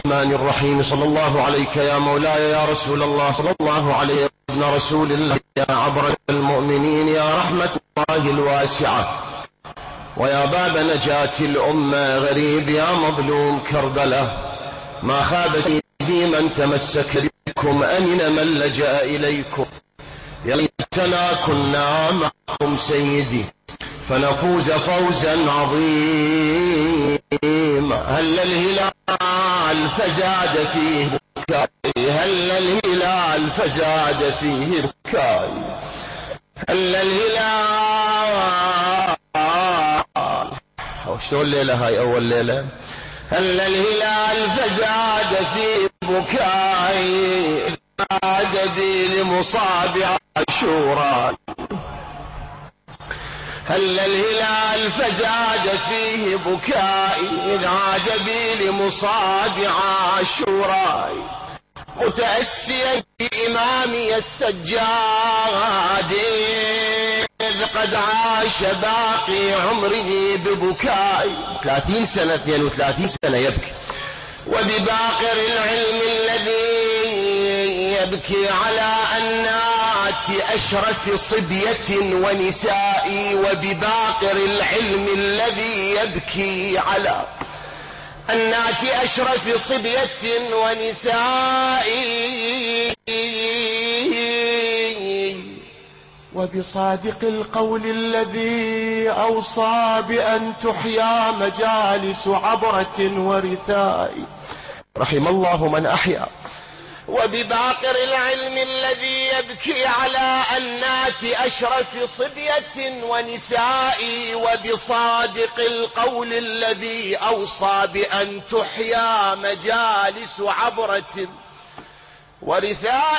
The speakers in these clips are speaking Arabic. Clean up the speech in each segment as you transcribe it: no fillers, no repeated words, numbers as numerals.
الرحمن الرحيم. صلى الله عليك يا مولاي يا رسول الله، صلى الله عليه يا ابن رسول الله، يا عبر المؤمنين، يا رحمة الله الواسعة، ويا باب نجاة الأمة، غريب يا مظلوم كربلاء. ما خاب سيدي من تمسك بكم، أمن من لجأ إليكم. يا ليتنا كنا معكم سيدي فنفوز فوزا عظيما. هل الهلال فزاد فيه بكائي، هل الهلال فزاد فيه بكائي، هل الهلال. شلون الليلة هاي أول ليلة؟ هل الهلال فزاد فيه بكائي، زاد بي لمصاب عاشوراء. هل الهلال فزاد فيه بكائي، زاد بي لمصاب عاشوراء. متأسيا بإمامي السجاد، إذ قد عاش باقي عمره ببكائي. 30 سنة 32 سنة يبكي. وبباقر العلم الذي يبكي على أنات أشرف صبية ونساء، وبباقر العلم الذي يبكي على أنات أشرف صبية ونساء، وبصادق القول الذي أوصى بأن تحيا مجالس عبرة ورثاء. رحم الله من أحيا. وبباقر العلم الذي يبكي على أنات أشرف صبية ونساء، وبصادق القول الذي أوصى بأن تحيا مجالس عبرة ورثاء.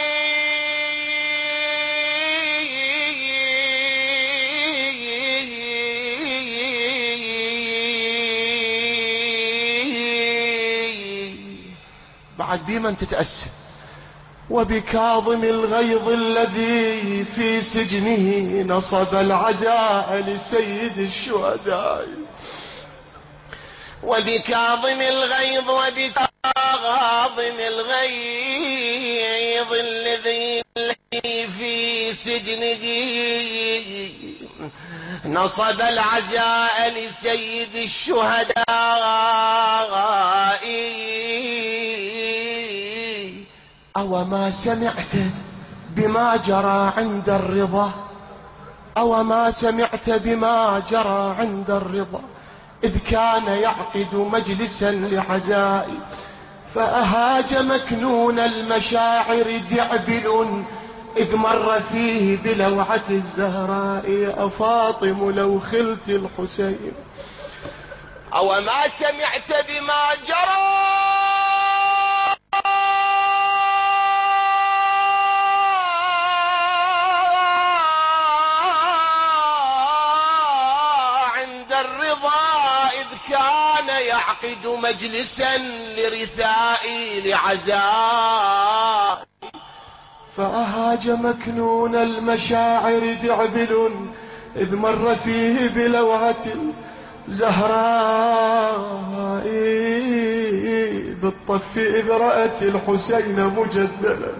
بعد بمن تتأسى. وبكاظم الغيظ الذي في سجنه نصب العزاء لسيد الشهداء. وبكاظم الغيظ، وبكاظم الغيظ الذي في سجنه نصب العزاء لسيد الشهداء. أو ما سمعت بما جرى عند الرضا، أو ما سمعت بما جرى عند الرضا، إذ كان يعقد مجلسا لعزاء، فأهاج مكنون المشاعر دعبل، إذ مر فيه بلوعة الزهراء. أفاطم لو خلت الحسين. أو ما سمعت بما جرى عند الرضا، إذ كان يعقد مجلسا لرثاء لعزاء. فأهاج مكنون المشاعر دعبل، إذ مر فيه بلوعة زهراء. بالطف إذ رأت الحسين مجدلا،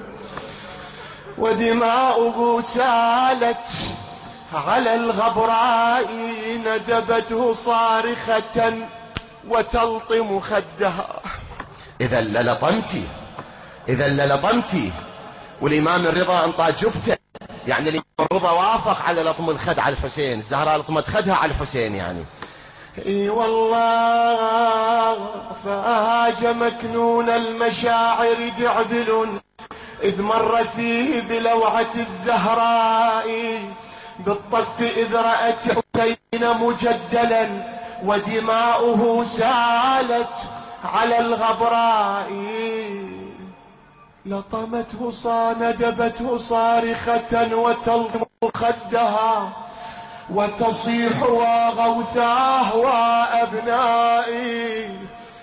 ودماؤه سالت على الغبراء. ندبته صارخة وتلطم خدها. إذا للطمتي، إذا للطمتي. والإمام الرضا انطى جبته، يعني الإمام الرضا وافق على لطم الخد على الحسين. الزهراء لطمت خدها على الحسين يعني. اي والله. فأهاج مكنون المشاعر دعبل، إذ مر فيه بلوعة الزهراء. بالطف إذ رأت حسين مجدلا، ودماؤه سالت على الغبراء. لطمته ندبته صارخة وتلطم خدها، وتصيح وغوثاه وأبنائي.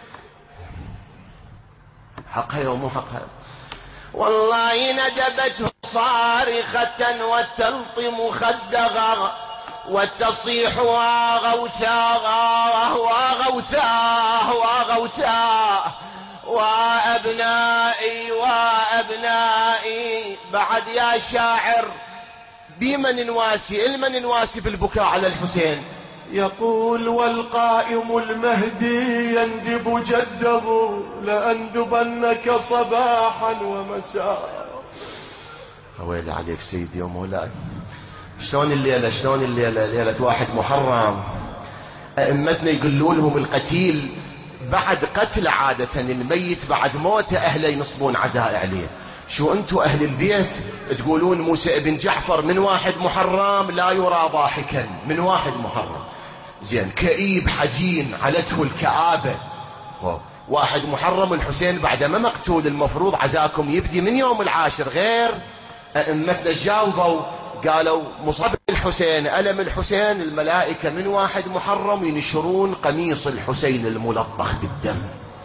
حقها ومو حقها. والله ندبته صارخة وتلطم خدها، وتصيح وغوثاه وغوثاه وغوثاه وأبنائي وأبنائي. بعد يا شاعر بمن نواسي؟ المن نواسي بالبكاء على الحسين؟ يقول والقائم المهدي يندب جده لأندبنك صباحا ومساء. ويلي عليك سيدي ومولاي. شلون الليلة؟ شلون الليلة؟ ليلة 1 محرم. أئمتنا يقولوا لهم القتيل بعد قتل عادة الميت بعد موته أهله ينصبون عزاء عليه. شو أنتوا أهل البيت تقولون موسى بن جعفر من 1 محرم لا يرى ضاحكا، من 1 محرم. زين، كئيب حزين علته الكآبة. 1 محرم الحسين بعد ما مقتول المفروض عزاكم يبدي من يوم 10، غير أئمتنا جاوبوا قالوا مصاب الحسين ألم الحسين الملائكة من 1 محرم ينشرون قميص الحسين الملطخ بالدم.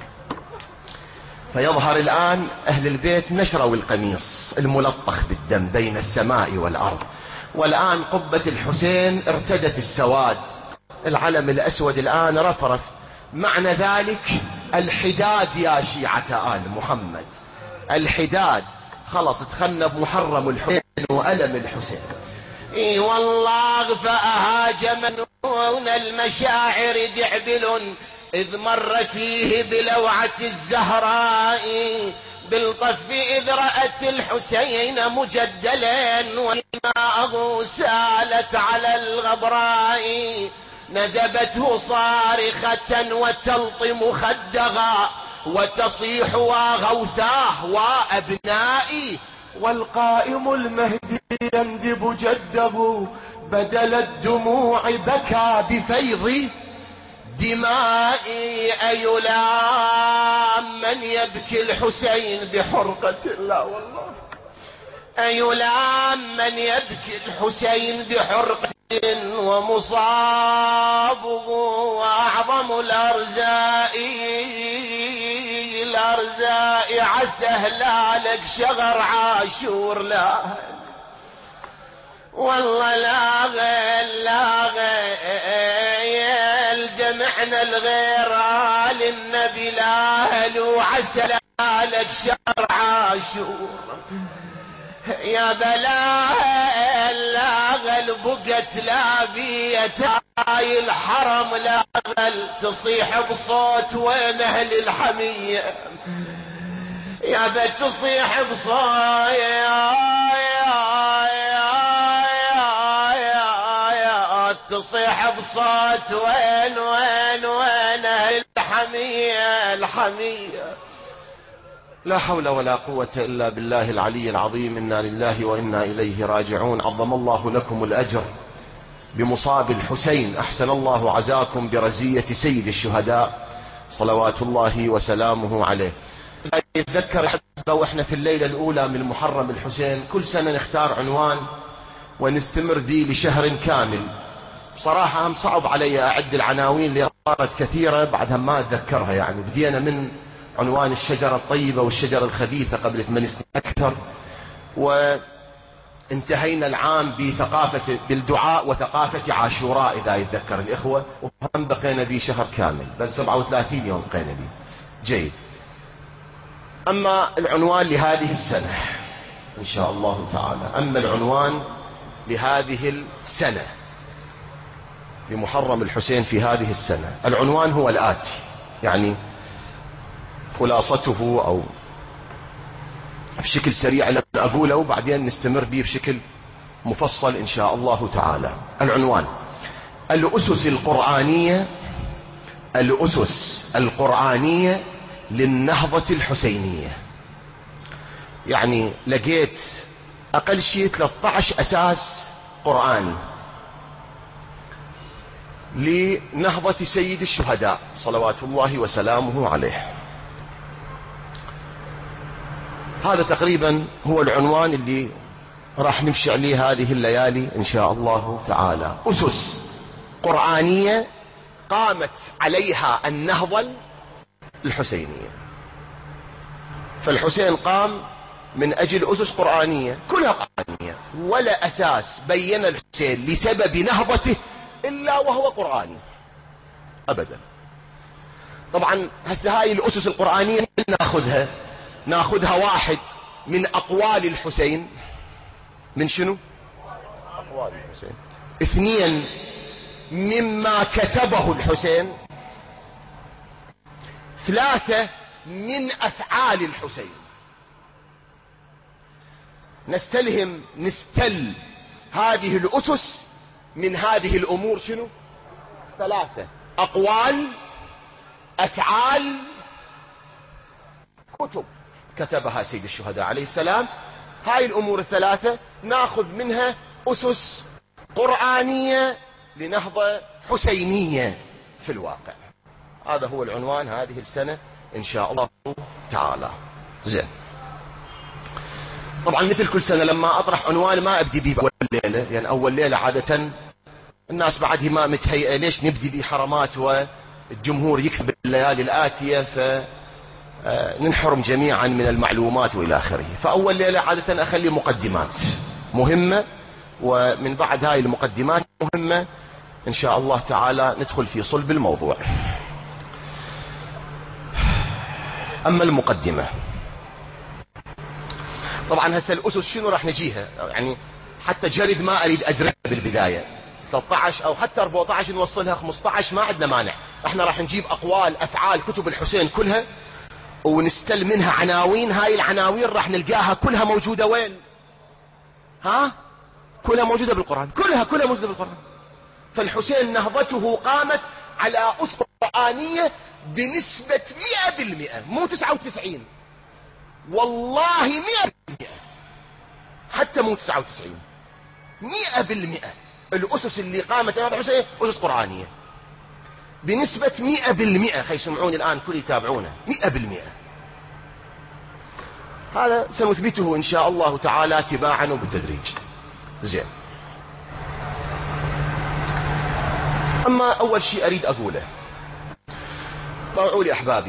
فيظهر الآن أهل البيت نشروا القميص الملطخ بالدم بين السماء والأرض، والآن قبة الحسين ارتدت السواد، العلم الأسود الآن رفرف. معنى ذلك الحداد يا شيعة آل محمد، الحداد خلص تخنى بمحرم الحسين وألم الحسين. اي والله فأهاج منون المشاعر دعبل إذ مر فيه بلوعة الزهراء بالطف إذ رأت الحسين مجدلا ودماءه سالت على الغبراء ندبته صارخة وتلطم خدها وتصيح وغوثاه وأبنائي. والقائم المهدي يندب جده بدل الدموع بكى بفيض دمائي. أيلام من يبكي الحسين بحرقة؟ لا والله. أيلام من يبكي الحسين بحرقة ومصابه أعظم الأرزاء عسى هلالك شغر عاشور. لا والله لا غير دمعنا الغير آل النبي لا وعسى هلالك شغر عاشور. يا بلا لاغل بقت لا بيتاي الحرم لاغل تصيح بصوت وين اهل الحمية؟ يا بت تصيح بصوت تصيح بصوت وين اهل الحمية. لا حول ولا قوة إلا بالله العلي العظيم. إنا لله وإنا إليه راجعون. عظم الله لكم الأجر بمصاب الحسين، أحسن الله عزاكم برزية سيد الشهداء صلوات الله وسلامه عليه. يتذكر حتى وإحنا في الليلة الأولى من محرم الحسين كل سنة نختار عنوان ونستمر به لشهر كامل. بصراحة هم صعب علي أعد العناوين اللي صارت كثيرة بعدها ما أتذكرها. يعني بدينا من عنوان الشجرة الطيبة والشجرة الخبيثة قبل 8 سنين أكثر، وانتهينا العام بثقافة بالدعاء وثقافة عاشوراء إذا يتذكر الإخوة، وهم بقينا به شهر كامل، بل 37 يوم بقينا به. جيد. أما العنوان لهذه السنة إن شاء الله تعالى، أما العنوان لهذه السنة بمحرم الحسين في هذه السنة، العنوان هو الآتي، يعني خلاصته أو بشكل سريع لما أقوله وبعدين نستمر به بشكل مفصل إن شاء الله تعالى. العنوان: الأسس القرآنية للنهضة الحسينية. يعني لقيت أقل شيء 13 أساس قرآني لنهضة سيد الشهداء صلوات الله وسلامه عليه. هذا تقريبا هو العنوان اللي راح نمشي عليه هذه الليالي إن شاء الله تعالى. أسس قرآنية قامت عليها النهضة الحسينية. فالحسين قام من أجل أسس قرآنية كلها قرآنية، ولا أساس بين الحسين لسبب نهضته إلا وهو قرآني أبدا. طبعا هسه هاي الأسس القرآنية ناخذها واحد من أقوال الحسين. من شنو؟ أقوال الحسين. اثنين مما كتبه الحسين. ثلاثة من أفعال الحسين. نستل هذه الأسس من هذه الأمور. شنو؟ ثلاثة: أقوال، أفعال، كتب كتبها سيد الشهداء عليه السلام. هاي الأمور الثلاثة ناخذ منها أسس قرآنية لنهضة حسينية في الواقع. هذا هو العنوان هذه السنة إن شاء الله تعالى. زين، طبعا مثل كل سنة لما أطرح عنوان ما أبدي به أول ليلة، لأن يعني أول ليلة عادة الناس بعدها ما متهيئة ليش نبدي بحرمات والجمهور يكثب الليالي الآتية فننحرم جميعا من المعلومات وإلى آخره. فأول ليلة عادة أخلي مقدمات مهمة، ومن بعد هاي المقدمات مهمة إن شاء الله تعالى ندخل في صلب الموضوع. أما المقدمة، طبعا هسه الأسس شنو راح نجيها، يعني حتى جرد ما أريد أدرسها بالبداية 13 أو حتى 14 نوصلها 15 ما عندنا مانع. احنا راح نجيب أقوال، أفعال، كتب الحسين كلها ونستل منها عناوين. هاي العناوين راح نلقاها كلها موجودة وين؟ كلها موجودة بالقرآن، كلها موجودة بالقرآن. فالحسين نهضته قامت على أسس قرآنية بنسبة 100%، مو 99، والله 100%، حتى مو 99، 100%. الأسس اللي قامت على الحسين أسس قرآنية بنسبة 100%. خي يسمعوني الآن كل يتابعونه 100%. هذا سنثبته إن شاء الله تعالى تباعا وبالتدريج. زين، أما أول شيء أريد أقوله، طلعوا لي أحبابي،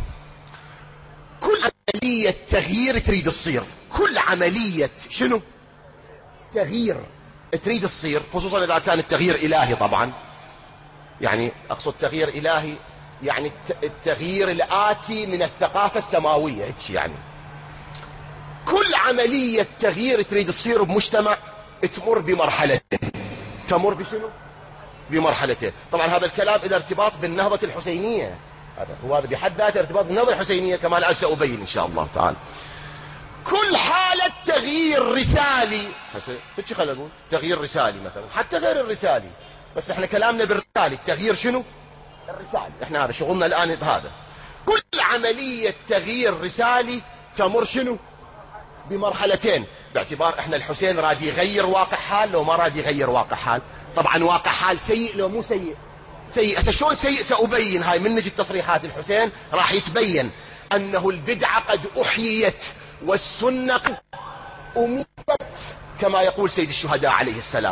كل عملية تغيير تريد تصير، كل عملية شنو؟ تغيير تريد تصير، خصوصا إذا كان التغيير إلهي طبعا، يعني أقصد تغيير إلهي يعني التغيير الآتي من الثقافة السماوية. يعني كل عملية تغيير تريد تصير بمجتمع تمر بمرحلتين. تمر بشنو؟ بمرحلتين. طبعا هذا الكلام إذا ارتباط بالنهضة الحسينية، هذا بحد ذاته ارتباط بالنهضة الحسينية كما الآن سأبين إن شاء الله تعالى. كل حالة تغيير رسالي، هيك خلينا نقول تغيير رسالي مثلا، حتى غير الرسالي، بس احنا كلامنا بالرسالي. التغيير شنو؟ الرسالي، احنا هذا شغلنا الآن بهذا. كل عملية تغيير رسالي تمر شنو؟ بمرحلتين، باعتبار احنا الحسين راد يغير واقع حال لو ما راد يغير واقع حال. طبعا واقع حال سيء لو مو سيء؟ سيء. هسه شلون سيء؟ سأبين. هاي من نجي تصريحات الحسين راح يتبين أنه البدعة قد أحييت والسنة قد أميتت كما يقول سيد الشهداء عليه السلام.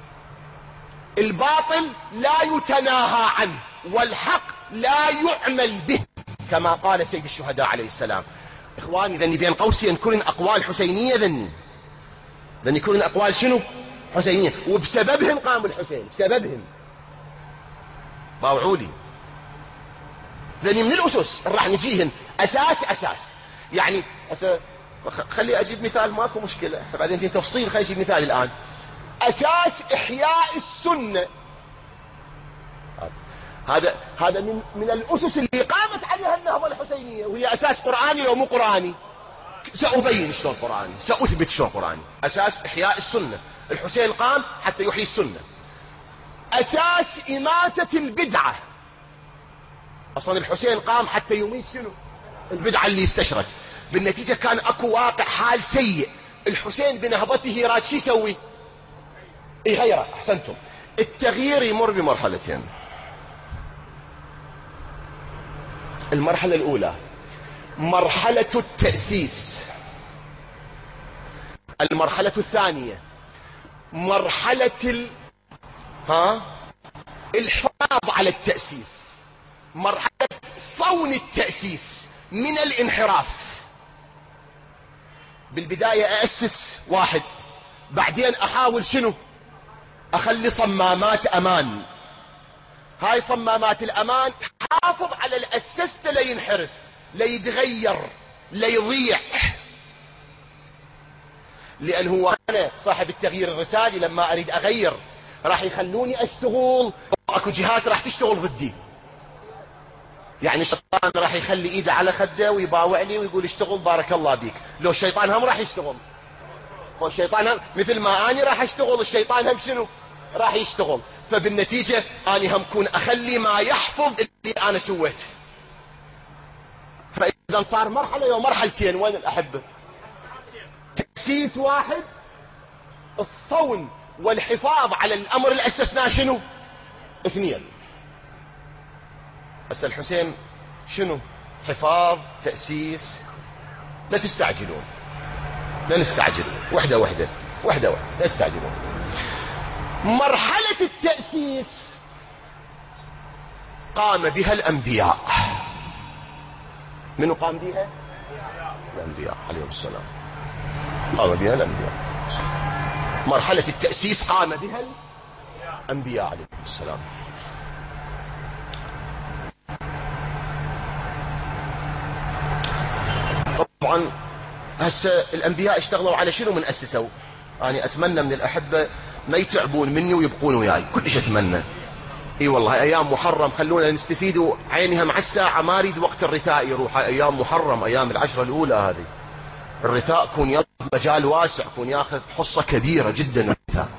الباطل لا يتناهى عنه والحق لا يعمل به كما قال سيد الشهداء عليه السلام. إخواني، ذني بين قوسين كلن أقوال حسينية، ذني كلن أقوال شنو؟ حسينية، وبسببهم قام الحسين، بسببهم. باوعوا لي، ذني من الأسس راح نجيهن أساس. يعني خلي أجيب مثال، ماكو مشكلة، بعدين نجي تفصيل. خلي أجيب مثال الآن. أساس إحياء السنة، هذا من الأسس اللي قامت عليها النهضة الحسينية، وهي أساس قرآني لو مو قرآني. سأبين شلون قرآني، سأثبت شلون قرآني. أساس إحياء السنة، الحسين قام حتى يحيي السنة. أساس إماتة البدعة، أصلا الحسين قام حتى يميت شنو؟ البدعة اللي استشرت. بالنتيجة كان أكو واقع حال سيء، الحسين بنهضته راد شو يسوي؟ يغيره. أحسنتم. التغيير يمر بمرحلتين. المرحلة الأولى مرحلة التأسيس، المرحلة الثانية مرحلة الحفاظ على التأسيس، مرحلة صون التأسيس من الانحراف. بالبداية أأسس واحد، بعدين أحاول شنو؟ أخلي صمامات أمان، هاي صمامات الأمان تحافظ على الأسست لينحرف، ليتغير، ليضيع. لأن هو أنا صاحب التغيير الرسالي، لما أريد أغير راح يخلوني أشتغل، وأكو جهات راح تشتغل ضدي. يعني الشيطان راح يخلي إيده على خده ويباوع لي ويقول اشتغل بارك الله بيك. لو الشيطان هم راح يشتغل، والشيطان هم مثل ما أنا راح أشتغل، الشيطان هم شنو راح يشتغل. فبالنتيجة أنا هم كون أخلي ما يحفظ اللي أنا سويته. فإذا صار مرحلة ومرحلتين، وين الأحبة؟ تأسيس واحد، الصون والحفاظ على الأمر اللي أسسناه شنو؟ اثنين. هسه الحسين شنو؟ حفاظ، تأسيس. لا تستعجلون، لا نستعجل، وحدة وحدة وحدة وحدة، لا تستعجلون. مرحلة التأسيس قام بها الأنبياء. منو قام بها؟ الأنبياء عليهم السلام، قام بها الأنبياء. مرحلة التأسيس قام بها الأنبياء عليهم السلام. طبعا هسه الأنبياء اشتغلوا على شنو من أسسوا؟ أنا أتمنى من الأحبة ما يتعبون مني ويبقون وياي، كلش أتمنى. اي والله ايام محرم خلونا نستفيد، عينها مع الساعة، ما اريد وقت الرثاء يروح. ايام محرم، ايام العشرة الاولى هذه، الرثاء كون ياخذ مجال واسع، كون ياخذ حصة كبيرة جدا الرثاء.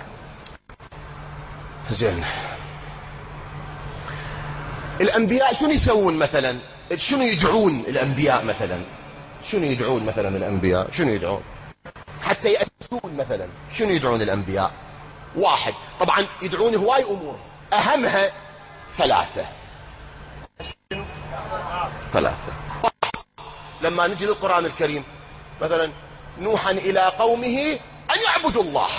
زين، الانبياء شنو يسوون مثلا؟ شنو يدعون الانبياء مثلا؟ شنو يدعون مثلا الانبياء؟ شنو يدعون حتى يأسسون مثلا؟ شنو يدعون الانبياء؟ واحد، طبعا يدعون هواي امور، أهمها ثلاثة. ثلاثة. لما نجي للقرآن الكريم مثلا، نوحا إلى قومه أن يعبدوا الله،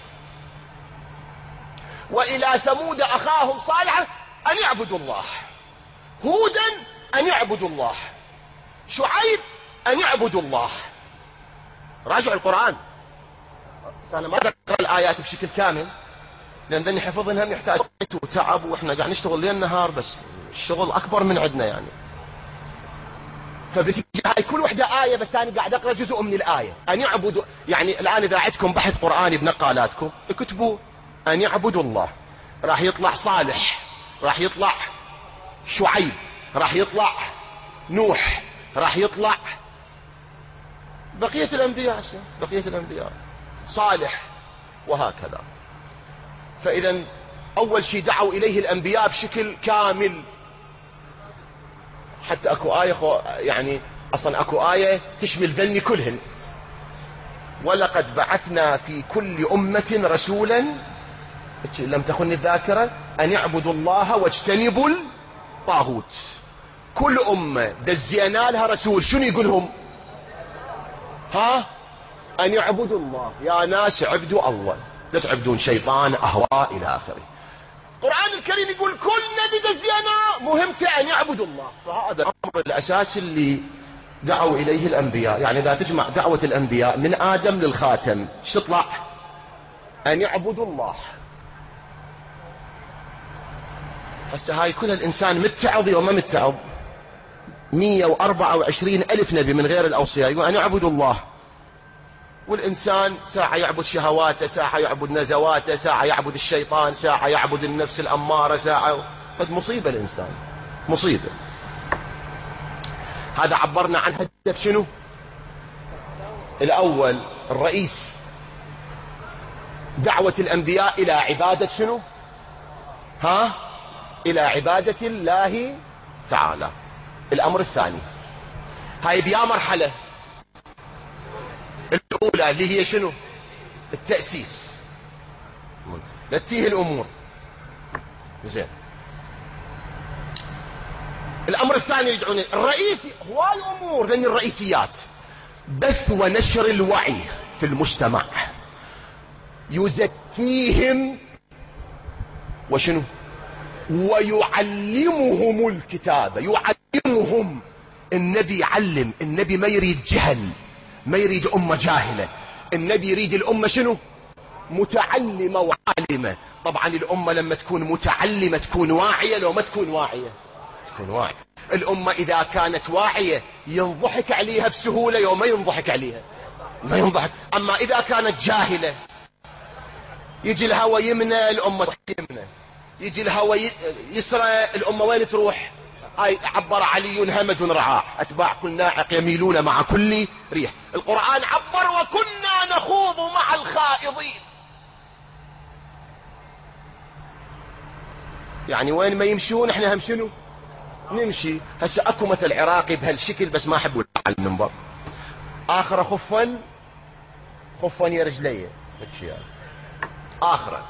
وإلى ثمود أخاهم صالحا أن يعبدوا الله، هودا أن يعبدوا الله، شعيب أن يعبدوا الله. راجع القرآن. أنا ما أقرأ الآيات بشكل كامل لأن ذني حفظنها يحتاج وقت وتعب، وإحنا قاعد نشتغل ليل نهار، بس الشغل أكبر من عندنا يعني. فبتيجي هاي كل وحدة آية، بس أنا قاعد أقرأ جزء من الآية. أن يعبدوا، يعني الآن إذا عندكم بحث قرآني بنقالاتكم اكتبوا أن يعبدوا الله، راح يطلع صالح، راح يطلع شعيب، راح يطلع نوح، راح يطلع بقية الأنبياء، بقية الأنبياء صالح، وهكذا. فإذا أول شيء دعوا إليه الأنبياء بشكل كامل. حتى أكو آية يعني أصلا أكو آية تشمل ذني كلهن: ولقد بعثنا في كل أمة رسولا، لم تخن الذاكرة، أن يعبدوا الله واجتنبوا الطاغوت. كل أمة دزينا لها رسول، شنو يقولهم؟ أن يعبدوا الله. يا ناس اعبدوا الله، لا تعبدون شيطان، أهواء، إلى آخره. القرآن الكريم يقول كل نبي دزينا مهمته أن يعبدوا الله. فهذا الأمر الأساسي اللي دعوا إليه الأنبياء. يعني إذا تجمع دعوة الأنبياء من آدم للخاتم ايش تطلع؟ أن يعبدوا الله. هسه هاي كل الإنسان متعظ وما متعظ. 124 ألف نبي من غير الأوصياء يقول أن يعبدوا الله، والإنسان ساعة يعبد شهواته، ساعة يعبد نزواته، ساعة يعبد الشيطان، ساعة يعبد النفس الأمارة، ساعة. قد مصيبة الإنسان، مصيبة. هذا عبرنا عن هدف شنو؟ الأول الرئيس، دعوة الأنبياء إلى عبادة شنو؟ إلى عبادة الله تعالى. الأمر الثاني، هاي بيا مرحلة. الأولى اللي هي شنو؟ التأسيس، لا تتيه الأمور. زين، الأمر الثاني يدعون الرئيسي هو الأمور، لأن الرئيسيات بث ونشر الوعي في المجتمع، يزكيهم وشنو؟ ويعلمهم الكتاب، يعلمهم. النبي يعلم، النبي ما يريد جهل، ما يريد أمة جاهلة، النبي يريد الأمة شنو؟ متعلمة وعالمة. طبعا الأمة لما تكون متعلمة تكون واعية، لو ما تكون واعية تكون واعية. الأمة إذا كانت واعية ينضحك عليها بسهولة، يوم ما ينضحك عليها ما ينضحك. أما إذا كانت جاهلة يجي الهوى يمنى الأمة يمنى، يجي الهوى يسرى الأمة وين تروح؟ هاي عبر علي همج رعاع، أتباع كل ناعق يميلون مع كل ريح. القرآن عبر وكنا نخوض مع الخائضين، يعني وين ما يمشون احنا هم شنو نمشي. هسه اكو مثل عراقي بهالشكل بس ما احب على المنبر، اخره خفا يا رجليه اخره.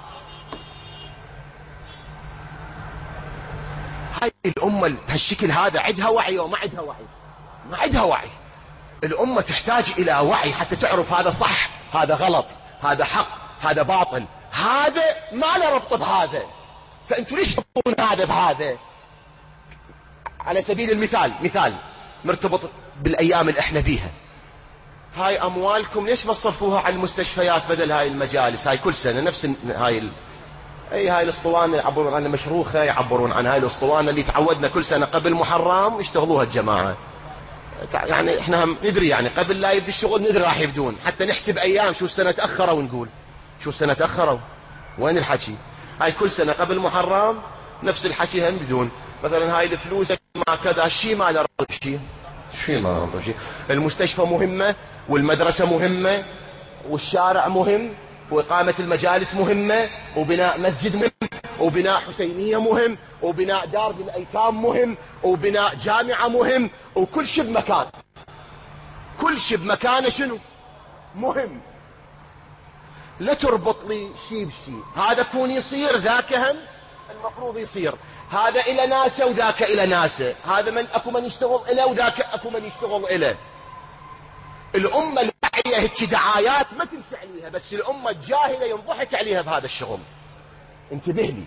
هاي الامه بهالشكل هذا عندها وعي وما عندها وعي؟ ما عندها وعي. الامه تحتاج الى وعي حتى تعرف هذا صح هذا غلط، هذا حق هذا باطل، هذا ما له ربط بهذا، فانتوا ليش تحطون هذا بهذا؟ على سبيل المثال، مثال مرتبط بالايام اللي احنا بيها، هاي اموالكم ليش ما تصرفوها على المستشفيات بدل هاي المجالس؟ هاي كل سنه نفس هاي هاي الاسطوانه يعبرون عنها مشروخه، يعبرون عن هاي الاسطوانه اللي تعودنا كل سنه قبل محرم يشتغلوها الجماعه. يعني احنا هم ندري يعني قبل لا يبدي الشغل ندري راح يبدون، حتى نحسب ايام شو السنه تاخروا ونقول شو السنه تاخروا. وين الحكي؟ هاي كل سنه قبل محرم نفس الحكي هم بدون. مثلا هاي الفلوس ما كذا شيء ما له شيء ما شيء. المستشفى مهمه والمدرسه مهمه والشارع مهم وإقامة المجالس مهمة وبناء مسجد مهم وبناء حسينية مهم وبناء دار للأيتام مهم وبناء جامعة مهم، وكل شيء بمكان، كل شيء بمكانه شنو مهم. لا تربط لي شيء بشيء، هذا كون يصير ذاك هم المفروض يصير، هذا إلى ناسه وذاك إلى ناسه، هذا من أكو من يشتغل إله وذاك أكو من يشتغل إله. الأمة الواعية هيك دعايات ما تمشي عليها، بس الأمة الجاهلة ينضحك عليها بهذا الشغل. انتبه لي.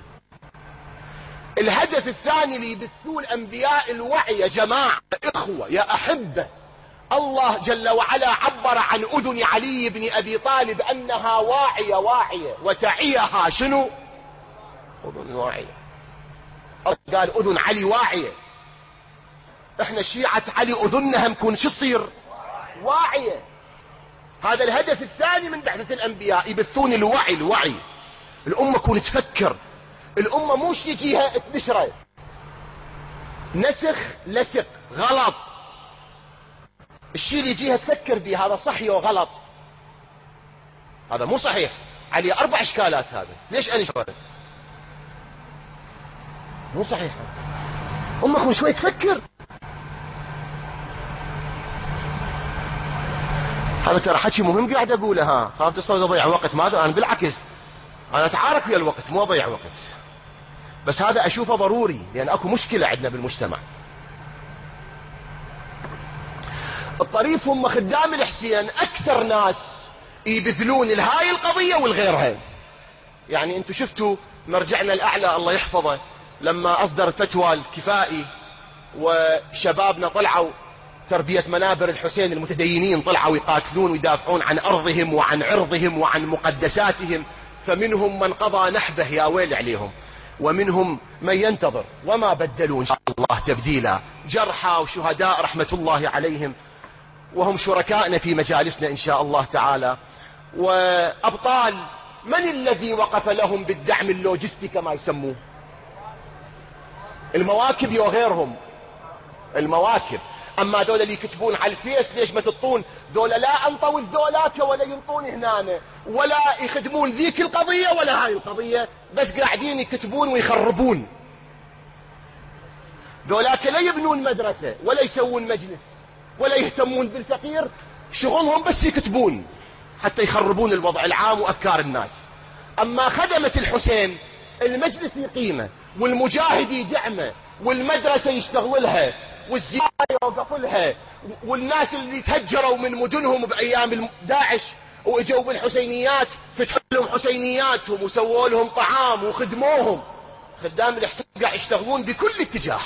الهدف الثاني اللي يبثوه الأنبياء الوعي. يا جماعة إخوة يا أحبة، الله جل وعلا عبر عن أذن علي بن أبي طالب أنها واعية واعية وتعيها شنو؟ أذن واعية. الله قال أذن علي واعية. احنا شيعة علي أذنها مكون شو تصير؟ واعية. هذا الهدف الثاني من بعثة الأنبياء، يبثون الوعي. الوعي الأمة كون تفكر، الأمة موش يجيها تنشره نسخ لسق غلط، الشيء اللي يجيها تفكر به هذا صحيح وغلط، هذا مو صحيح، عليه 4 إشكالات، هذا ليش أنا شوية مو صحيح. أمة كون شوي تفكر. هذا ترى حكي مهم قاعد اقوله، ها خاف تصير اضيع وقت. ماذا انا بالعكس انا اتعارك ويا الوقت مو اضيع وقت، بس هذا اشوفه ضروري لان اكو مشكله عندنا بالمجتمع. الطريف هم خدام الحسين اكثر ناس يبذلون لهاي القضيه والغيرها. يعني انتم شفتوا مرجعنا الاعلى الله يحفظه لما اصدر فتوى الكفائي وشبابنا طلعوا تربية منابر الحسين المتدينين طلعوا يقاتلون ويدافعون عن أرضهم وعن عرضهم وعن مقدساتهم، فمنهم من قضى نحبه يا ويل عليهم ومنهم من ينتظر وما بدلوا إن شاء الله تبديلا، جرحى وشهداء رحمة الله عليهم وهم شركائنا في مجالسنا إن شاء الله تعالى، وأبطال من الذي وقف لهم بالدعم اللوجستي كما يسموه؟ المواكب وغيرهم المواكب. اما دول اللي يكتبون على الفيس ليش ما تطون دول لا انطوا ذولاك ولا ينطون هنا ولا يخدمون ذيك القضيه ولا هاي القضيه، بس قاعدين يكتبون ويخربون. ذولاك لا يبنون مدرسه ولا يسوون مجلس ولا يهتمون بالفقير، شغلهم بس يكتبون حتى يخربون الوضع العام وافكار الناس. اما خدمه الحسين المجلس يقيمه والمجاهد يدعمه والمدرسه يشتغل لها والزيارة يوقف لها، والناس اللي تهجروا من مدنهم بأيام داعش وإجوا بالحسينيات فتحوا لهم حسينياتهم وسووا لهم طعام وخدموهم. خدام الحسين قاعد يشتغلون بكل اتجاه،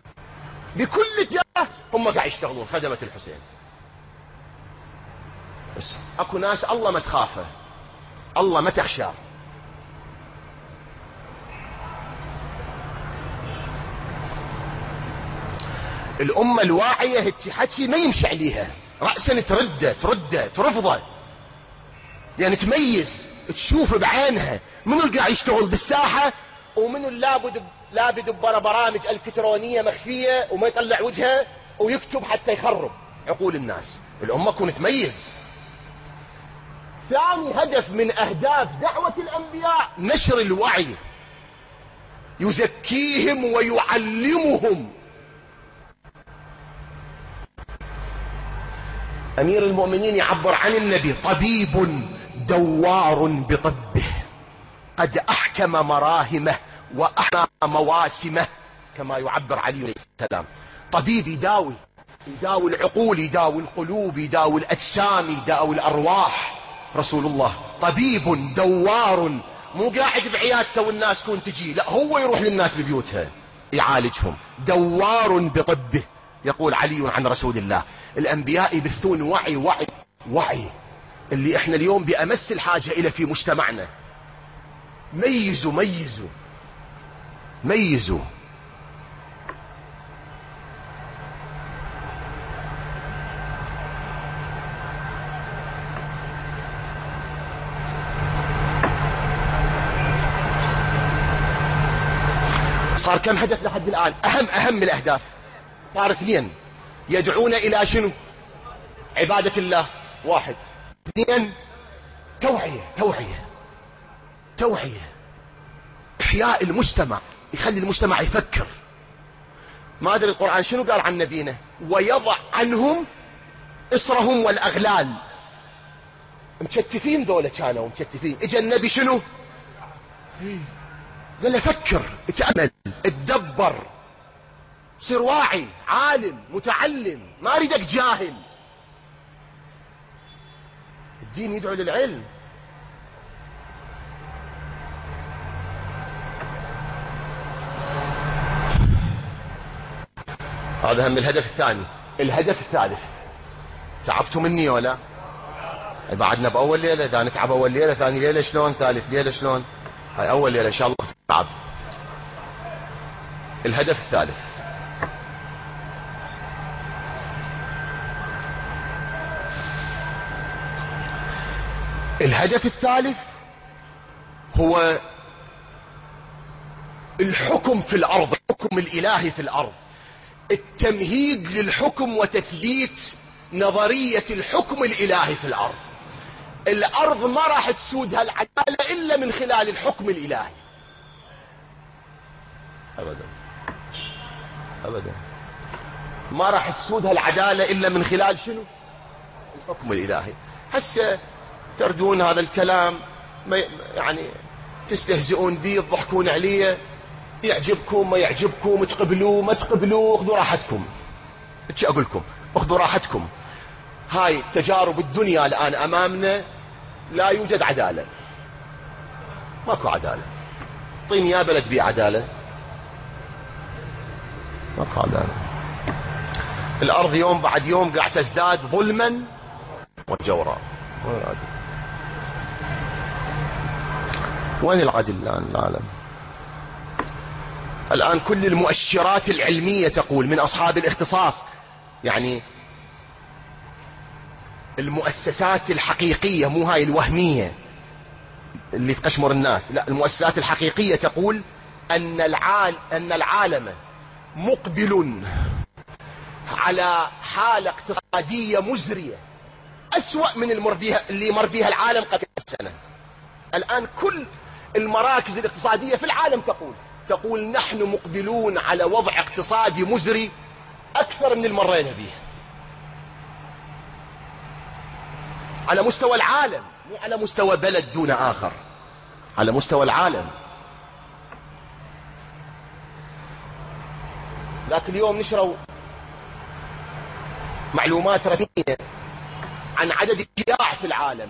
بكل اتجاه هم قاعد يشتغلون خدمة الحسين. بس اكو ناس الله ما تخافه، الله ما تخشاه. الأمة الواعية هيك حكي ما يمشي عليها، رأسا ترده ترفضه، يعني تميز، تشوف بعينها منو اللي قاعد يشتغل بالساحة ومنو لابد برامج الكترونية مخفية وما يطلع وجهه ويكتب حتى يخرب عقول الناس. الأمة تكون تميز. ثاني هدف من أهداف دعوة الأنبياء نشر الوعي، يزكيهم ويعلمهم. أمير المؤمنين يعبر عن النبي: طبيب دوار بطبه قد أحكم مراهمه وأحمى مواسمه، كما يعبر علي عليه السلام. طبيب يداوي العقول، يداوي القلوب، يداوي الأجسام، يداوي الأرواح. رسول الله طبيب دوار، مو قاعد بعيادته والناس تكون تجي، لا، هو يروح للناس ببيوتها يعالجهم. دوار بطبه، يقول علي عن رسول الله. الأنبياء يبثون وعي اللي احنا اليوم بأمس الحاجة إلى في مجتمعنا. ميزوا. صار كم هدف لحد الآن؟ أهم الأهداف صار 2. يدعون إلى شنو؟ عبادة الله، 1. 2 توعية، إحياء المجتمع، يخلي المجتمع يفكر. ما أدري القرآن شنو قال عن نبينا: ويضع عنهم إصرهم والأغلال. مشتتين ذولا، كانوا مشتتين. إجا النبي شنو؟ قال له: فكر، اتأمل، اتدبر، صير واعي، عالم، متعلم، ما أريدك جاهل. الدين يدعو للعلم. هذا هم الهدف الثاني. الهدف الثالث، تعبتوا مني ولا؟ بعدنا بأول ليلة، إذا نتعب أول ليلة، ثاني ليلة شلون، ثالث ليلة شلون؟ هاي أول ليلة إن شاء الله تتعب. الهدف الثالث، هو الحكم في الأرض، الحكم الإلهي في الأرض، التمهيد للحكم وتثبيت نظرية الحكم الإلهي في الأرض. الأرض ما راح تسودها العدالة إلا من خلال الحكم الإلهي، أبدا ما راح تسودها العدالة إلا من خلال شنو؟ الحكم الإلهي. هسه تردون هذا الكلام، يعني تستهزئون بي، تضحكون عليه، يعجبكم ما يعجبكم، تقبلوا ما تقبلوا، خذوا راحتكم. ايش اقول لكم؟ خذوا راحتكم. هاي تجارب الدنيا الآن أمامنا، لا يوجد عدالة، ماكو عدالة. طين يا بلد بي عدالة، ماكو عدالة. الأرض يوم بعد يوم قاعد تزداد ظلما وجورا. وين العدل الآن العالم؟ الآن كل المؤشرات العلمية تقول، من أصحاب الاختصاص، يعني المؤسسات الحقيقية، مو هاي الوهمية اللي تقشمر الناس، لا، المؤسسات الحقيقية تقول أن العالم مقبل على حالة اقتصادية مزرية أسوأ من اللي مر بها العالم قبل سنة. الآن كل المراكز الاقتصادية في العالم تقول نحن مقبلون على وضع اقتصادي مزري أكثر من المرين به، على مستوى العالم، مو على مستوى بلد دون آخر، على مستوى العالم. لكن اليوم نشروا معلومات رسمية عن عدد الجياع في العالم،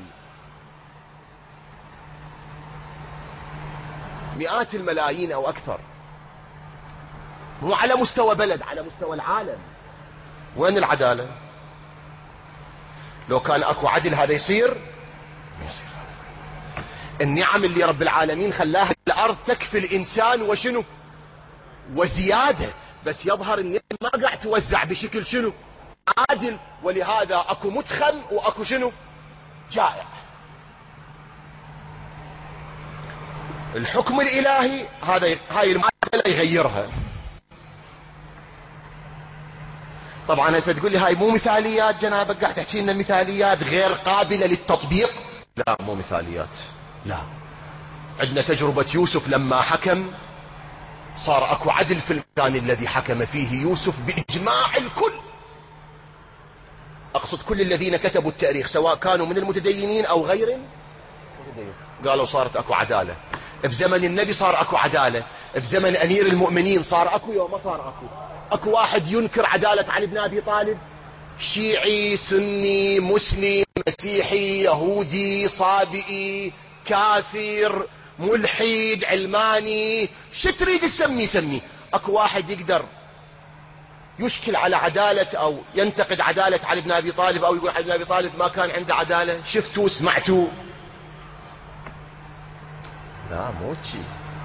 مئات الملايين أو أكثر، مو على مستوى بلد، على مستوى العالم. وين العدالة؟ لو كان اكو عدل هذا يصير النعم اللي رب العالمين خلاها الارض تكفي الانسان وشنو وزياده، بس يظهر النعم ما قاعد توزع بشكل شنو عادل، ولهذا اكو متخم واكو شنو جائع. الحكم الالهي هاي المعادله يغيرها. طبعا هسه تقول لي هاي مو مثاليات جنابك، قاعد تحكي لنا مثاليات غير قابله للتطبيق. لا مو مثاليات، لا. عندنا تجربه يوسف لما حكم صار اكو عدل في المكان الذي حكم فيه يوسف باجماع الكل. اقصد كل الذين كتبوا التاريخ سواء كانوا من المتدينين او غير المتدينين، قالوا صارت اكو عداله. بزمن النبي صار اكو عداله، بزمن امير المؤمنين صار اكو، يوم ما صار اكو واحد ينكر عداله علي بن ابي طالب، شيعي سني مسلم مسيحي يهودي صابئي كافر ملحد علماني، شو تريد تسميه سميه. اكو واحد يقدر يشكل على عدالة او ينتقد عدالة علي بن ابي طالب او يقول علي بن ابي طالب ما كان عنده عدالة. شفتوا سمعتوا؟ لا مو شي،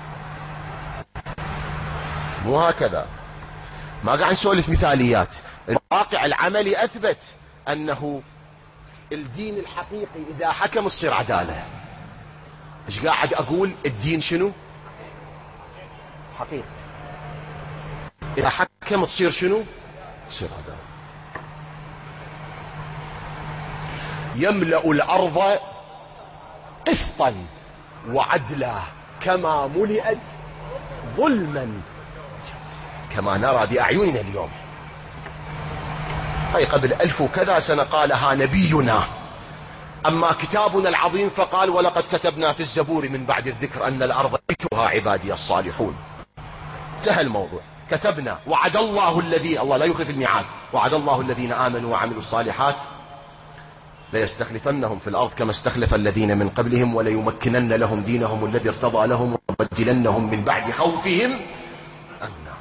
مو هكذا. ما قاعد نسولف مثاليات، الواقع العملي اثبت انه الدين الحقيقي اذا حكم تصير عدالة. ايش قاعد اقول؟ الدين شنو حقيقي، اذا حكم تصير شنو تصير عدالة. يملأ الارض قسطا وعدلا كما ملئت ظلما كما نرى بأعيننا اليوم. هاي قبل 1000 وكذا سنة قالها نبينا. أما كتابنا العظيم فقال ولقد كتبنا في الزبور من بعد الذكر أن الأرض يرثها عبادي الصالحون. انتهى الموضوع. كتبنا وعد الله الله لا يخلف الميعاد، وعد الله الذين آمنوا وعملوا الصالحات ليستخلفنهم في الأرض كما استخلف الذين من قبلهم وليمكنن لهم دينهم الذي ارتضى لهم ويبدلنهم من بعد خوفهم أمنا.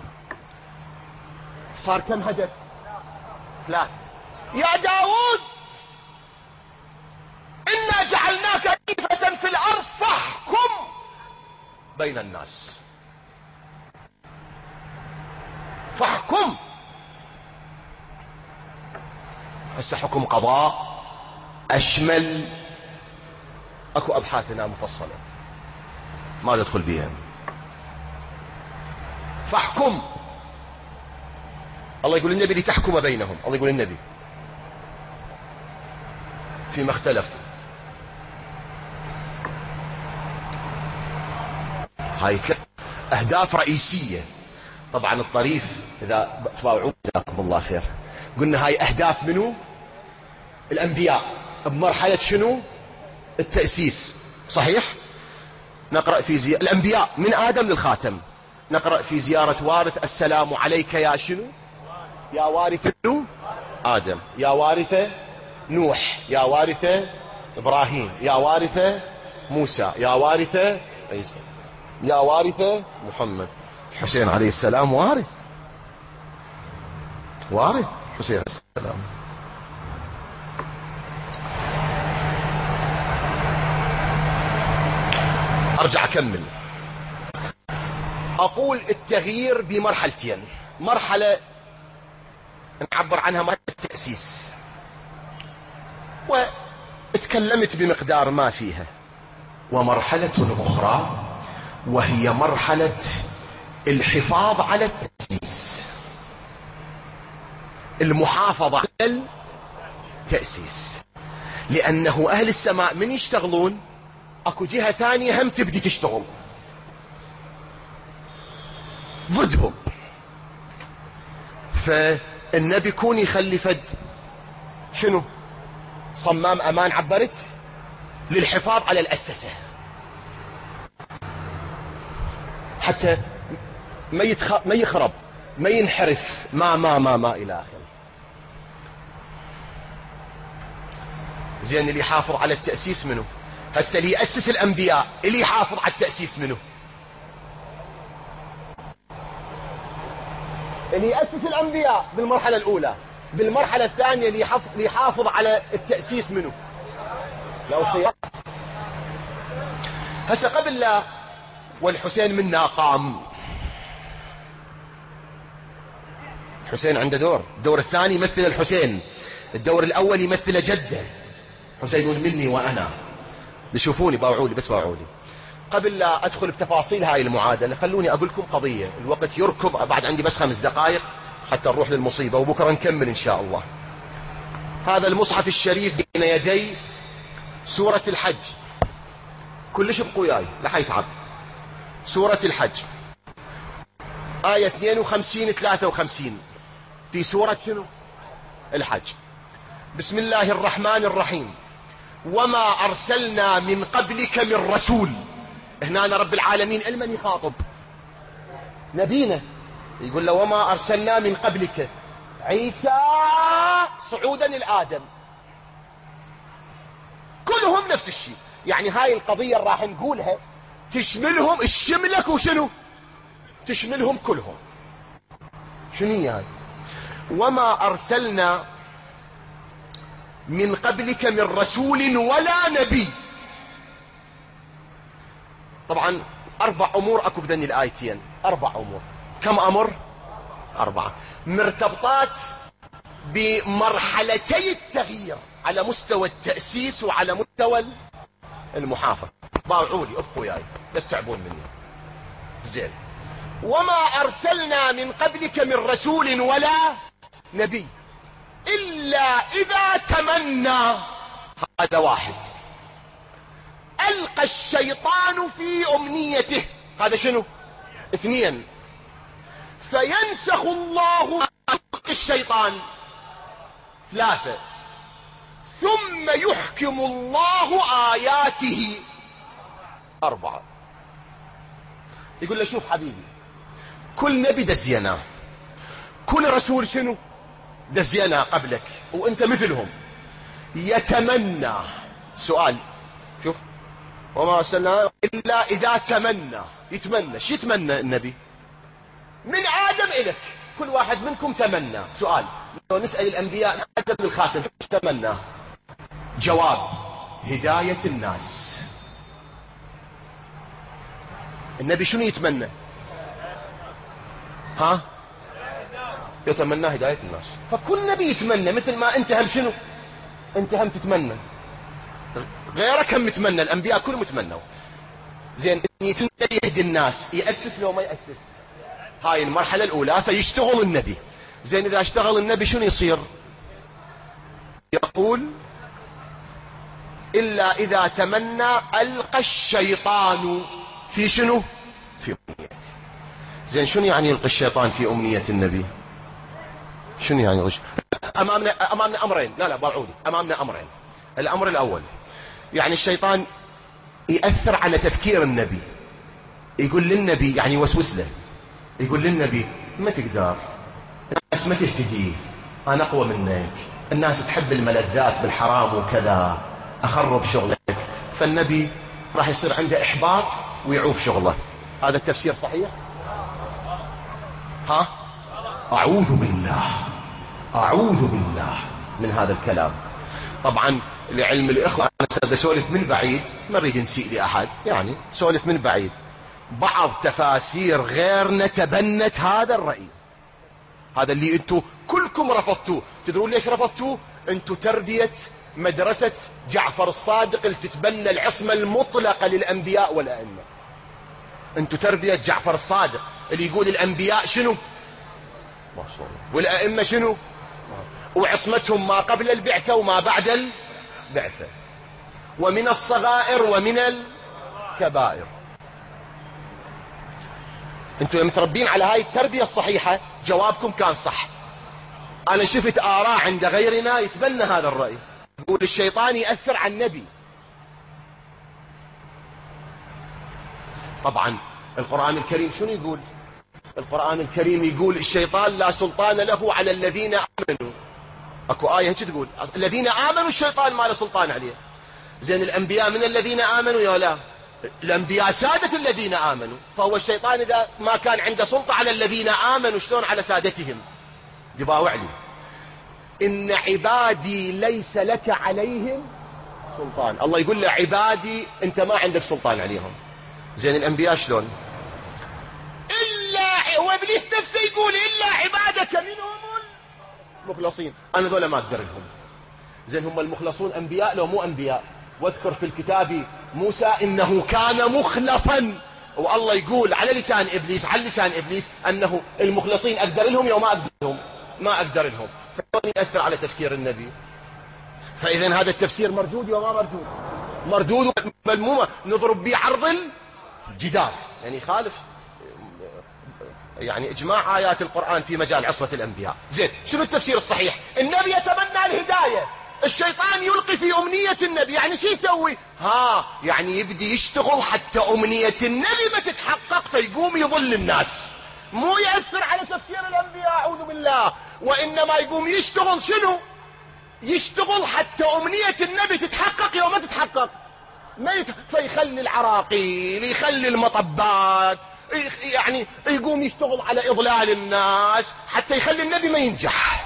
صار كم هدف؟ 3. يا داود إنا جعلناك خليفة في الأرض فاحكم بين الناس. فاحكم. هسه حكم قضاء أشمل، أكو أبحاث هنا مفصلة ما ندخل بيها. فاحكم. الله يقول النبي لتحكم بينهم، الله يقول النبي فيما اختلفوا. هاي 3 أهداف رئيسية. طبعا الطريف إذا تباوعون جزاكم الله خير، قلنا هاي أهداف منو؟ الأنبياء بمرحلة شنو؟ التأسيس. صحيح؟ نقرأ في الأنبياء من آدم للخاتم، نقرأ في زيارة وارث السلام عليك يا شنو؟ يا وارث آدم، يا وارث نوح، يا وارث إبراهيم، يا وارث موسى، يا وارث عيسى، يا وارث محمد. حسين عليه السلام وارث حسين عليه السلام. أرجع أكمل. أقول التغيير بمرحلتين. مرحلة نعبر عنها مرحلة التأسيس، واتكلمت بمقدار ما فيها، ومرحلة أخرى وهي مرحلة الحفاظ على التأسيس، المحافظة على التأسيس. لأنه أهل السماء من يشتغلون أكو جهة ثانية هم تبدي تشتغل ضدهم. فالنبي يكون يخلي فد شنو صمام أمان، عبرت للحفاظ على الأسسة حتى ما يخرب، ما ينحرف، ما إلى آخره. زين اللي يحافظ على التأسيس منه؟ هسه اللي يأسس الأنبياء، اللي يحافظ على التأسيس منه؟ اللي يأسس الأنبياء بالمرحلة الأولى بالمرحلة الثانية ليحافظ على التأسيس منه الأوصية. هسه قبل لا والحسين منا قام. الحسين عنده دور، الدور الثاني يمثل الحسين، الدور الأول يمثل جده حسين مني وأنا. بشوفوني باوعولي بس باوعولي. قبل لا أدخل بتفاصيل هاي المعادلة خلوني أقول لكم قضية، الوقت يركض، بعد عندي بس 5 دقائق حتى نروح للمصيبة وبكرة نكمل إن شاء الله. هذا المصحف الشريف بين يدي سورة الحج، كلش ابقوا وياي لا حيتعب. سورة الحج آية 52 53 في سورة شنو؟ الحج. بسم الله الرحمن الرحيم. وما أرسلنا من قبلك من رسول. هنا أنا رب العالمين المن يخاطب؟ نبينا، يقول له وما أرسلنا من قبلك عيسى صعودا الآدم، كلهم نفس الشيء. يعني هاي القضية اللي راح نقولها تشملهم، الشملك وشنو؟ تشملهم كلهم. شنو يعني؟ وما أرسلنا من قبلك من رسول ولا نبي. طبعا 4 أمور أكو بدني الآيتين، 4 أمور. كم أمر؟ 4 مرتبطات بمرحلتي التغيير على مستوى التأسيس وعلى مستوى المحافظة. باوعولي ابقوا وياي لا تتعبون مني. زين. وما أرسلنا من قبلك من رسول ولا نبي إلا إذا تمنى. هذا واحد. ألقى الشيطان في أمنيته. هذا شنو؟ 2. فينسخ الله الشيطان. 3. ثم يحكم الله آياته. 4. يقول له شوف حبيبي، كل نبي دزينا، كل رسول شنو دزينا قبلك وانت مثلهم. يتمنى. سؤال، شوف وما أرسلنا إلا إذا تمنى. يتمنى. شو يتمنى النبي؟ من آدم إلك كل واحد منكم تمنى. سؤال، لو نسأل الأنبياء آدم الخاتم ايش تمنى؟ جواب: هداية الناس. النبي شنو يتمنى؟ ها؟ يتمنى هداية الناس. فكل نبي يتمنى مثل ما انت هم شنو؟ انت هم تتمنى، غيرك هم يتمنى، الأنبياء كلهم يتمنوا. زين، يتمنى يهدي الناس، يأسس لو ما يأسس. هاي المرحلة الأولى. فيشتغل النبي. زين، إذا اشتغل النبي شنو يصير؟ يقول إلا إذا تمنى ألقى الشيطان في شنو؟ في أمنيته. زين، شنو يعني يلقي الشيطان في أمنية النبي؟ شنو يعني غش؟ أمامنا أمرين. لا باعولي، أمامنا أمرين. الأمر الأول، يعني الشيطان يأثر على تفكير النبي، يقول للنبي، يعني يوسوس له، يقول للنبي ما تقدر، الناس ما تهتدي، أنا أقوى منك، الناس تحب الملذات بالحرام وكذا، أخرب شغلك. فالنبي راح يصير عنده إحباط ويعوف شغله. هذا التفسير صحيح؟ ها؟ أعوذ بالله، أعوذ بالله من هذا الكلام. طبعا لعلم الإخوة أنا سأسولف من بعيد، ما نريد نسيء لأحد، يعني سولف من بعيد. بعض تفاسير غيرنا تبنت هذا الرأي، هذا اللي انتم كلكم رفضتوه. تدرون ليش رفضتوه؟ انتم تربية مدرسة جعفر الصادق اللي تتبنى العصمة المطلقة للأنبياء والأئمة. انتم تربية جعفر الصادق اللي يقول الأنبياء شنو؟ ما شاء الله. والأئمة شنو؟ وعصمتهم ما قبل البعثة وما بعد البعثة، ومن الصغائر ومن الكبائر. انتم متربين على هاي التربية الصحيحة، جوابكم كان صح. انا شفت آراء عند غيرنا يتبنى هذا الرأي، يقول الشيطان يأثر على النبي. طبعا القرآن الكريم شنو يقول؟ القرآن الكريم يقول الشيطان لا سلطان له على الذين آمنوا. اكو آية هيك تقول الذين آمنوا الشيطان ما له سلطان عليه. زين، الأنبياء من الذين آمنوا يا لا؟ الأنبياء سادة الذين آمنوا، فهو الشيطان إذا ما كان عنده سلطة على الذين آمنوا شلون على سادتهم؟ دباوع لي. إن عبادي ليس لك عليهم سلطان. الله يقول له عبادي أنت ما عندك سلطان عليهم. زين الأنبياء شلون؟ إلا وإبليس نفسه يقول إلا عبادك منهم المخلصين. أنا ذولا ما أقدر لهم. زين هم المخلصون أنبياء لو مو أنبياء؟ واذكر في الكتاب موسى إنه كان مخلصا، والله يقول على لسان إبليس أنه المخلصين أقدر لهم يوم ما أقدر لهم. فشلون يأثر على تفكير النبي؟ فإذا هذا التفسير مردود وما مردود بل نضرب به عرض الجدال، يعني خالف يعني إجماع آيات القرآن في مجال عصمة الأنبياء. زين شنو التفسير الصحيح؟ النبي يتمنى الهداية، الشيطان يلقي في أمنية النبي، يعني شو يسوي؟ يعني يبدي يشتغل حتى أمنية النبي ما تتحقق، فيقوم يضل الناس، مو يأثر على تفكير الأنبياء أعوذ بالله، وإنما يقوم يشتغل شنو؟ يشتغل حتى أمنية النبي تتحقق. يوم ما تتحقق فيخلي العراقيل، يخلي المطبات، يعني يقوم يشتغل على إضلال الناس حتى يخلي النبي ما ينجح،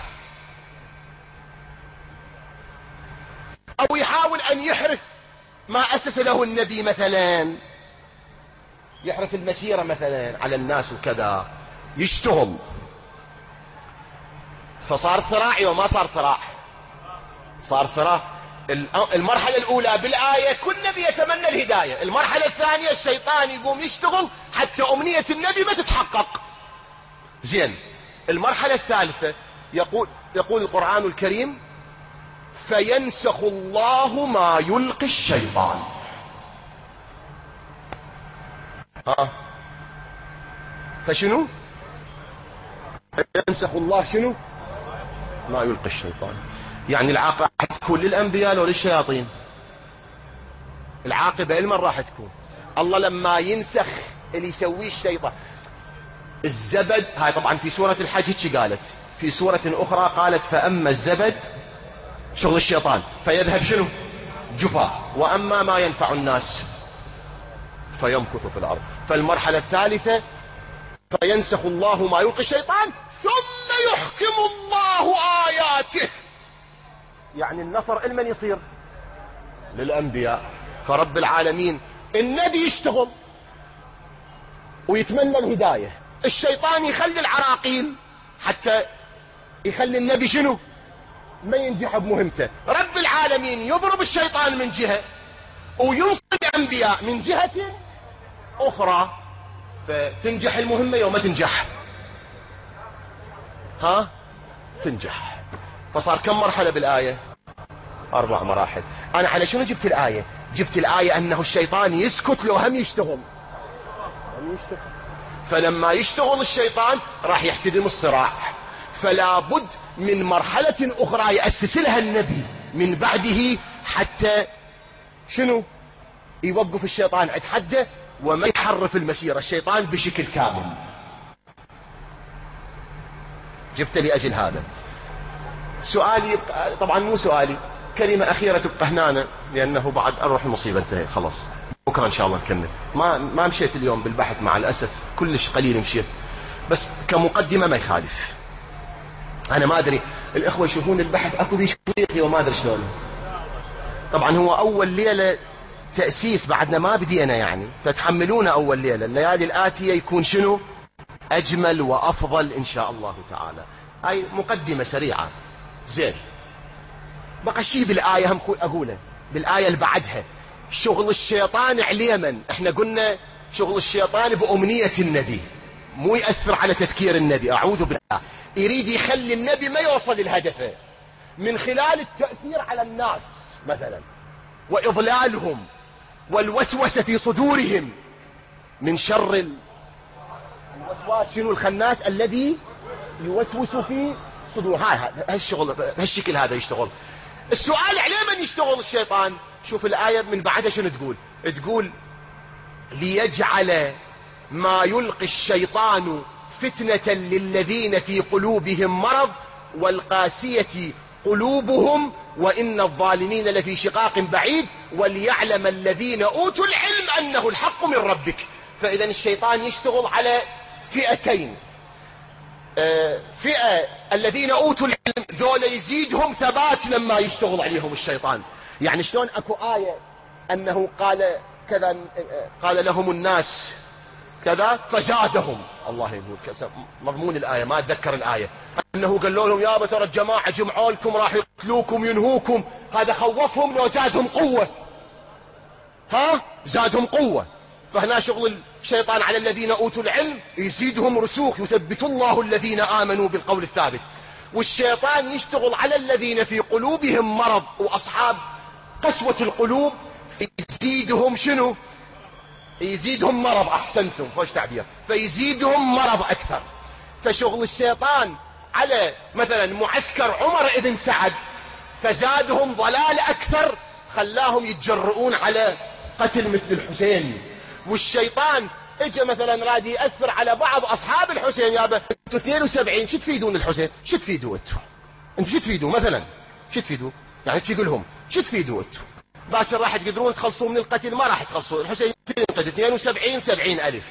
أو يحاول أن يحرف ما أسس له النبي، مثلا يحرف المسيرة مثلا على الناس وكذا، يشتغل. فصار صراع يوم ما صار صراع، صار صراع. المرحلة الأولى بالآية كل نبي يتمنى الهداية، المرحلة الثانية الشيطان يقوم يشتغل حتى أمنية النبي ما تتحقق. زين المرحلة الثالثة يقول القرآن الكريم فينسخ الله ما يلقي الشيطان. فشنو؟ ينسخ الله شنو؟ ما يلقي الشيطان. يعني العاقبة راح تكون للأنبياء لو للشياطين؟ العاقبة لمن راح تكون؟ الله لما ينسخ اللي يسويه الشيطان. الزبد هاي طبعا في سورة الحج هيك قالت، في سورة أخرى قالت فأما الزبد شغل الشيطان فيذهب شنو؟ جفاء، وأما ما ينفع الناس فيمكث في الأرض. فالمرحلة الثالثة فينسخ الله ما يلقي الشيطان ثم يحكم الله آياته. يعني النصر لمن يصير؟ للأنبياء. فرب العالمين النبي يشتغل ويتمنى الهداية، الشيطان يخلي العراقيل حتى يخلي النبي شنو؟ ما ينجح بمهمته. رب العالمين يضرب الشيطان من جهة وينصر الأنبياء من جهة أخرى، فتنجح المهمة يوم ما تنجح تنجح. فصار كم مرحلة بالآية؟ 4 مراحل. أنا على شنو جبت الآية؟ جبت الآية أنه الشيطان يسكت لو هم يشتغل. فلما يشتغل الشيطان راح يحتدم الصراع، فلا بد من مرحلة أخرى يأسس لها النبي من بعده حتى شنو؟ يوقف الشيطان عند حده وما يحرف المسيرة الشيطان بشكل كامل. جبت لأجل هذا. سؤالي طبعا مو سؤالي، كلمة أخيرة تبقى هنا، لأنه بعد أروح المصيبة انتهي خلاص، بكرة إن شاء الله نكمل. ما مشيت اليوم بالبحث مع الأسف، كلش قليل مشيت، بس كمقدمة ما يخالف. أنا ما أدري الإخوة يشوفون البحث أكو بيشوفي وما أدري شلون. طبعا هو أول ليلة تأسيس، بعدنا ما بدينا يعني، فتحملونا أول ليلة. الليالي الآتية يكون شنو؟ أجمل وأفضل إن شاء الله تعالى. هاي مقدمة سريعة. زين بقى شيء بالآية هم أقوله، بالآية اللي بعدها شغل الشيطان عليه من؟ احنا قلنا شغل الشيطان بأمنية النبي، مو يأثر على تذكير النبي، أعوذ بالله. يريد يخلي النبي ما يوصل الهدف من خلال التأثير على الناس مثلا، وإضلالهم والوسوسة في صدورهم من شر الوسواس شنو الخناس الذي يوسوس في صدور. هالشغل هالشكل هذا يشتغل. السؤال عليه من يشتغل الشيطان؟ شوف الآية من بعدها شنو تقول ليجعل ما يلقي الشيطان فتنة للذين في قلوبهم مرض والقاسية قلوبهم وإن الظالمين لفي شقاق بعيد وليعلم الذين أوتوا العلم أنه الحق من ربك. فإذا الشيطان يشتغل على فئتين، فئة الذين أوتوا العلم ذولا يزيدهم ثبات لما يشتغل عليهم الشيطان. يعني شلون اكو آية انه قال كذا، قال لهم الناس كذا فزادهم، الله يقول مضمون الآية ما اتذكر الآية، انه قال لهم يابا ترى الجماعة جمعوا لكم راح يقتلوكم ينهوكم، هذا خوفهم لو زادهم قوة، زادهم قوة. فهنا شغل الشيطان على الذين اوتوا العلم يزيدهم رسوخ، يثبت الله الذين آمنوا بالقول الثابت. والشيطان يشتغل على الذين في قلوبهم مرض واصحاب قسوة القلوب، يزيدهم شنو؟ يزيدهم مرض. احسنتم، خوش تعبير، فيزيدهم مرض اكثر. فشغل الشيطان على مثلا معسكر عمر ابن سعد فزادهم ضلال اكثر، خلاهم يتجرؤون على قتل مثل الحسين. والشيطان اجى مثلا راد يأثر على بعض اصحاب الحسين، يابا انتوا 72 شو تفيدون الحسين؟ شو تفيدوا انتوا شو تفيدوا مثلا؟ شو تفيدوا؟ يعني تقول لهم شو تفيدوا انتوا؟ باكر راح تقدرون تخلصون من القتل؟ ما راح تخلصون. الحسين قتل 72 70,000،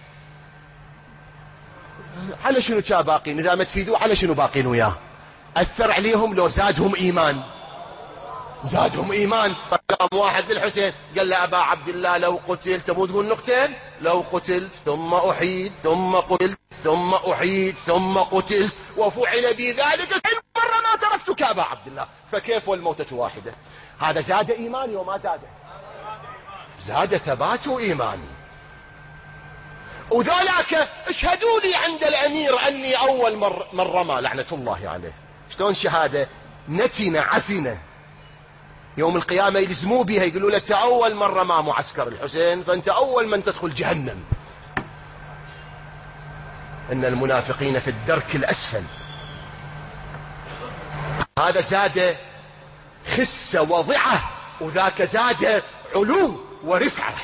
على شنو كا باقين؟ اذا ما تفيدوا على شنو باقين وياه؟ اثر عليهم لو زادهم ايمان، زادهم ايمان. فقام واحد للحسين قال له ابا عبد الله لو قتلت، تبغى تقول نقتل؟ لو قتلت ثم احيد ثم قتلت ثم احيد ثم قتلت وفعل بي ذلك 70 مرة ما تركتك ابا عبد الله، فكيف والموتة واحدة؟ هذا زاد ايماني وما زاد، زاد ثبات ايماني. وذلك اشهدوا لي عند الامير اني اول من رمى لعنة الله عليه. شلون شهادة؟ نتنة عفنة يوم القيامة يلزموا بها، يقولوا له انت اول من رمى معسكر الحسين فانت اول من تدخل جهنم. ان المنافقين في الدرك الاسفل. هذا زاد خسة وضعة، وذاك زاد علو ورفعة.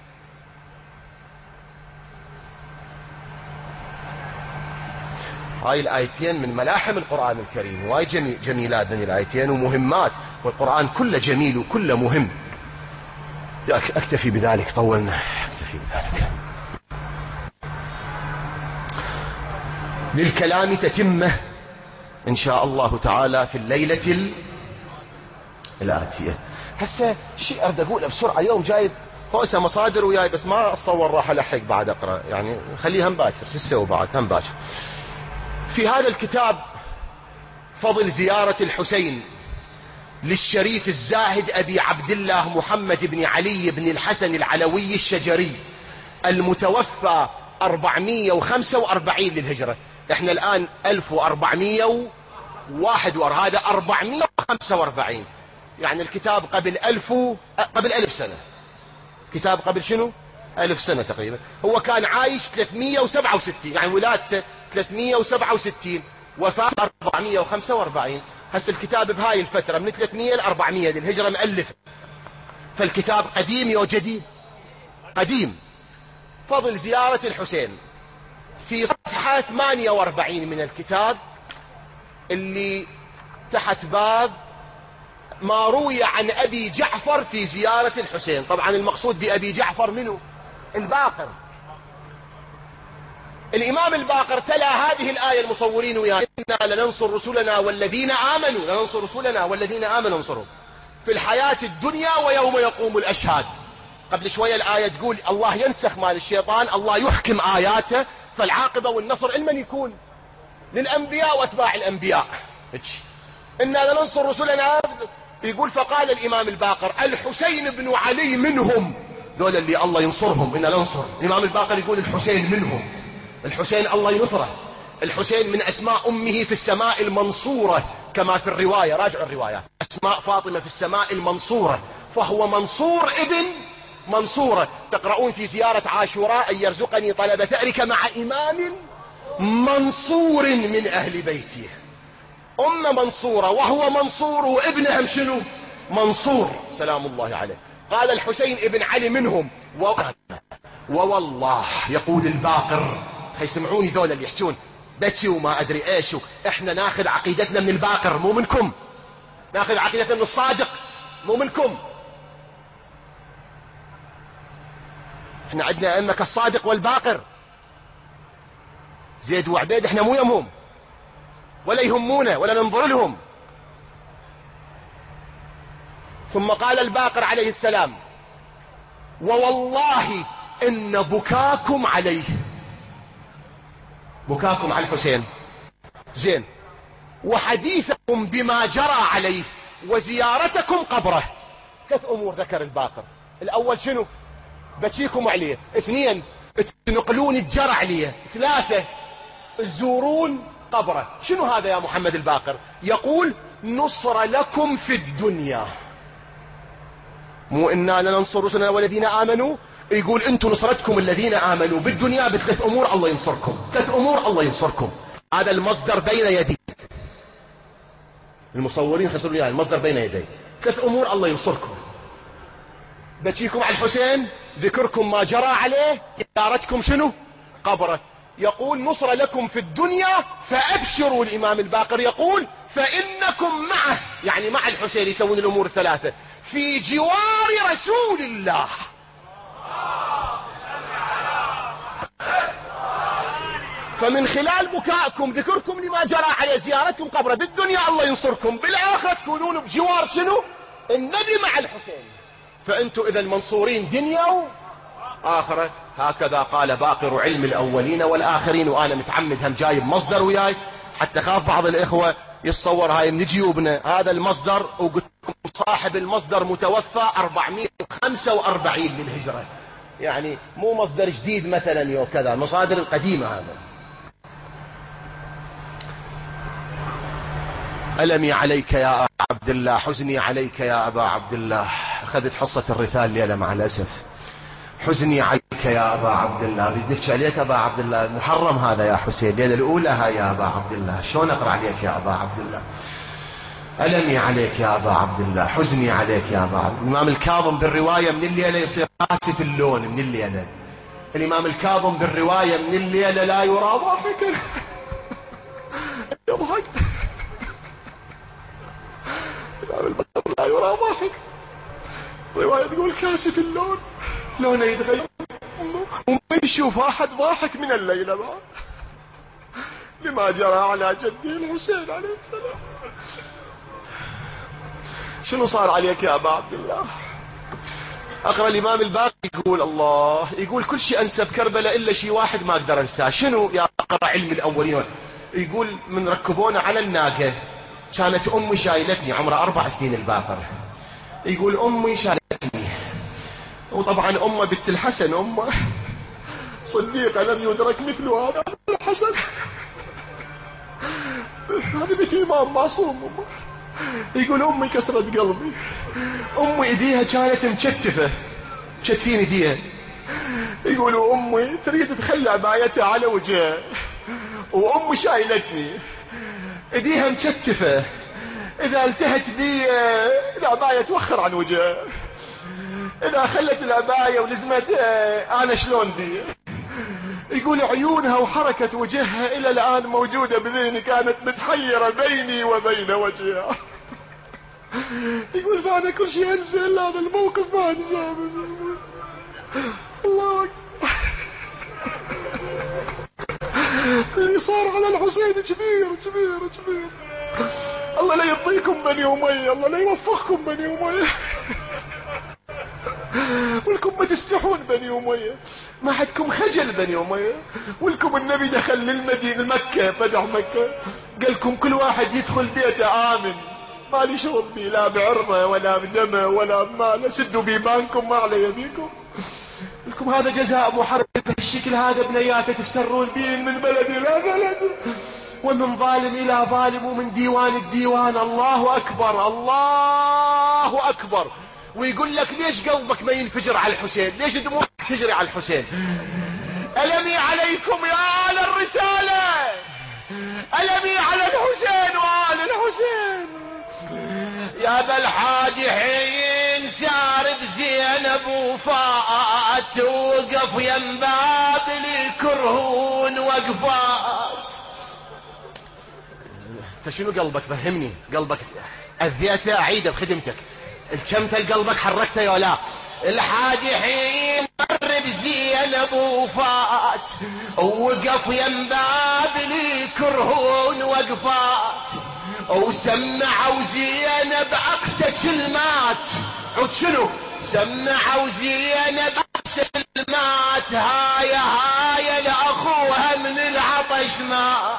هاي الآيتين من ملاحم القرآن الكريم، واي جميلات من الآيتين ومهمات، والقرآن كله جميل وكله مهم. أكتفي بذلك، طولنا، أكتفي بذلك. للكلام تتمة إن شاء الله تعالى في الليلة الآتية. هسه شيء أريد أقوله بسرعة، يوم جايب هوسة مصادر وياي بس ما أتصور راح ألحق بعد أقرأ، يعني خليها هم باكر. شو تسوي بعد؟ هم باكر. في هذا الكتاب فضل زيارة الحسين للشريف الزاهد أبي عبد الله محمد بن علي بن الحسن العلوي الشجري المتوفى 445 للهجرة. احنا الآن 1401، هذا 445، يعني الكتاب قبل 1000 سنة. كتاب قبل شنو؟ 1000 سنة تقريبا. هو كان عايش 367، يعني ولادته 367، وفاة 445. هسه الكتاب بهاي الفترة من 300 ل 400 للهجرة مؤلف، فالكتاب قديم يا جديد؟ قديم. فضل زيارة الحسين في صفحة 48 من الكتاب اللي تحت باب ما روي عن أبي جعفر في زيارة الحسين. طبعا المقصود بأبي جعفر منه؟ الباقر. الإمام الباقر تلا هذه الآية المصورين ويانا: إنا لننصر رسلنا والذين آمنوا، لننصر رسلنا والذين آمنوا انصروا في الحياة الدنيا ويوم يقوم الأشهاد. قبل شوية الآية تقول الله ينسخ مال الشيطان، الله يحكم آياته، فالعاقبة والنصر لمن يكون؟ للأنبياء وأتباع الأنبياء. إنا لننصر رسلنا، يقول فقال الإمام الباقر: الحسين بن علي منهم، دول اللي الله ينصرهم. إنا ننصر. الإمام الباقر يقول الحسين منهم، الحسين الله ينصره. الحسين من أسماء أمه في السماء المنصورة كما في الرواية، راجعوا الروايات، أسماء فاطمة في السماء المنصورة، فهو منصور ابن منصورة. تقرؤون في زيارة عاشوراء: أن يرزقني طلب ثأرك مع إمام منصور من أهل بيته. أم منصورة وهو منصور، وابنهم شنو؟ منصور سلام الله عليه. قال الحسين ابن علي منهم. ووالله يقول الباقر، يسمعوني ذول اللي يحجون بتي وما أدري إيش، إحنا ناخذ عقيدتنا من الباقر مو منكم، ناخذ عقيدتنا من الصادق مو منكم. إحنا عندنا أئمة كالصادق والباقر، زيد وعبيد إحنا مو يمهم. ولا يهمونا ولا ننظر لهم. ثم قال الباقر عليه السلام: ووالله إن بكاكم عليه، بكاكم على الحسين زين، وحديثكم بما جرى عليه، وزيارتكم قبره. 3 أمور ذكر الباقر. الأول شنو؟ بكيكم عليه. 2 تنقلون الجرى عليه. 3 تزورون قبره. شنو هذا يا محمد الباقر؟ يقول: نصر لكم في الدنيا، مو إنا لننصر رسلنا والذين آمنوا، يقول أنتم نصرتكم الذين آمنوا بالدنيا ب3 أمور الله ينصركم. 3 أمور الله ينصركم. هذا المصدر بين يدي المصورين، خسروا لي المصدر بين يدي. 3 أمور الله ينصركم: بكيكم على الحسين، ذكركم ما جرى عليه، زيارتكم شنو؟ قبره. يقول: نصر لكم في الدنيا فأبشروا. الإمام الباقر يقول: فإنكم معه، يعني مع الحسين يسوون الأمور ال3 في جوار رسول الله. فمن خلال بكائكم، ذكركم لما جرى عليه، زيارتكم قبره بالدنيا، الله ينصركم. بالآخرة تكونون بجوار شنو؟ النبي مع الحسين. فأنتم إذا منصورين دنيا وآخرة. هكذا قال باقر علم الأولين والآخرين. وأنا متعمد هم جايب مصدر وياي حتى خاف بعض الإخوة يتصور هاي من جيوبنا. هذا المصدر، وقلت لكم صاحب المصدر متوفى 445 للهجرة، يعني مو مصدر جديد مثلا كذا، مصادر القديمة. هذا ألمي عليك يا عبد الله، حزني عليك يا أبا عبد الله. أخذت حصة الرثال الليلة مع الأسف. حزني عليك يا أبا عبد الله، بدك عليك أبا عبد الله، محرم هذا يا حسين، الليلة الأولى هاي يا أبا عبد الله، شلون أقرأ عليك يا أبا عبد الله؟ ألمي عليك يا أبا عبد الله، حزني عليك يا أبا عبد الله. الإمام الكاظم بالرواية من الليلة يصير قاسي في اللون من الليلة. الإمام الكاظم بالرواية من الليلة لا يرى ضاحكا يضحك. الإمام الباقر لا يرى ضاحك. الرواية تقول كاسف اللون، لونه يتغير، وما يشوف أحد ضاحك من الليلة بعد لما جرى على جده الحسين عليه السلام. شنو صار عليك يا أبا عبد الله؟ أقرأ الإمام الباقر يقول الله، يقول كل شيء أنسى بكربلاء إلا شيء واحد ما أقدر أنساه. شنو يا أقرأ علم الأولين؟ يقول من ركبونا على الناقة، كانت أمي شايلتني، عمرها 4 سنين الباقر. يقول أمي شايلتني، وطبعا أمه بنت الحسن، أمه صديقة لم يدرك مثل هذا الحسن. هذه بنت إمام معصوم. أمه يقول أمي كسرت قلبي. أمي إيديها كانت مكتفة، مكتفين إيديها. يقولوا أمي تريد تخلي عبايتها على وجهها، وأمي شايلتني إيديها مكتفة، إذا التهت بي العباية توخر عن وجهها، إذا خلت العباية ولزمتها أنا شلون بي. يقول عيونها وحركة وجهها إلى الآن موجودة بذهني، كانت متحيرة بيني وبين وجهها. يقول فأنا كل شيء أنسى إلا هذا الموقف، ما أنساه. الله أكبر. اللي صار على الحسين كبير كبير كبير. الله لا يضيكم بني أمية، الله لا يوفقكم بني أمية، ولكم ما تستحون بني أمية، ما حدكم خجل بني أمية. ولكم النبي دخل للمدينة مكة، فتح مكة، قال لكم كل واحد يدخل بيته آمن، ما لي شغل بي، لا بعرضه ولا بدمه ولا بماله، سدوا بيبانكم ما علي بيكم. لكم هذا جزاء محرم بالشكل هذا بنياته تفترون بين من بلد إلى بلد، ومن ظالم إلى ظالم، ومن ديوان الديوان. الله أكبر الله أكبر. ويقول لك ليش قلبك ما ينفجر على الحسين؟ ليش دموعك تجري على الحسين؟ ألمي عليكم يا آل الرسالة، ألمي على الحسين وآل الحسين. يا ابا الحادي حين سار بزينب وفات، وقف ينباب لكرهون وقفات. انت شنو قلبك؟ فهمني، قلبك اذيته؟ اعيده بخدمتك. الكمت قلبك حركته يا لا؟ الحادي حين مر زينب زينب وفات ووقف يم باب لي كرهون وقفات وسمعوا زينب أقسى كلمات عود شنو سمعوا زينب أقسى كلمات هاي لأخوها من العطش مات.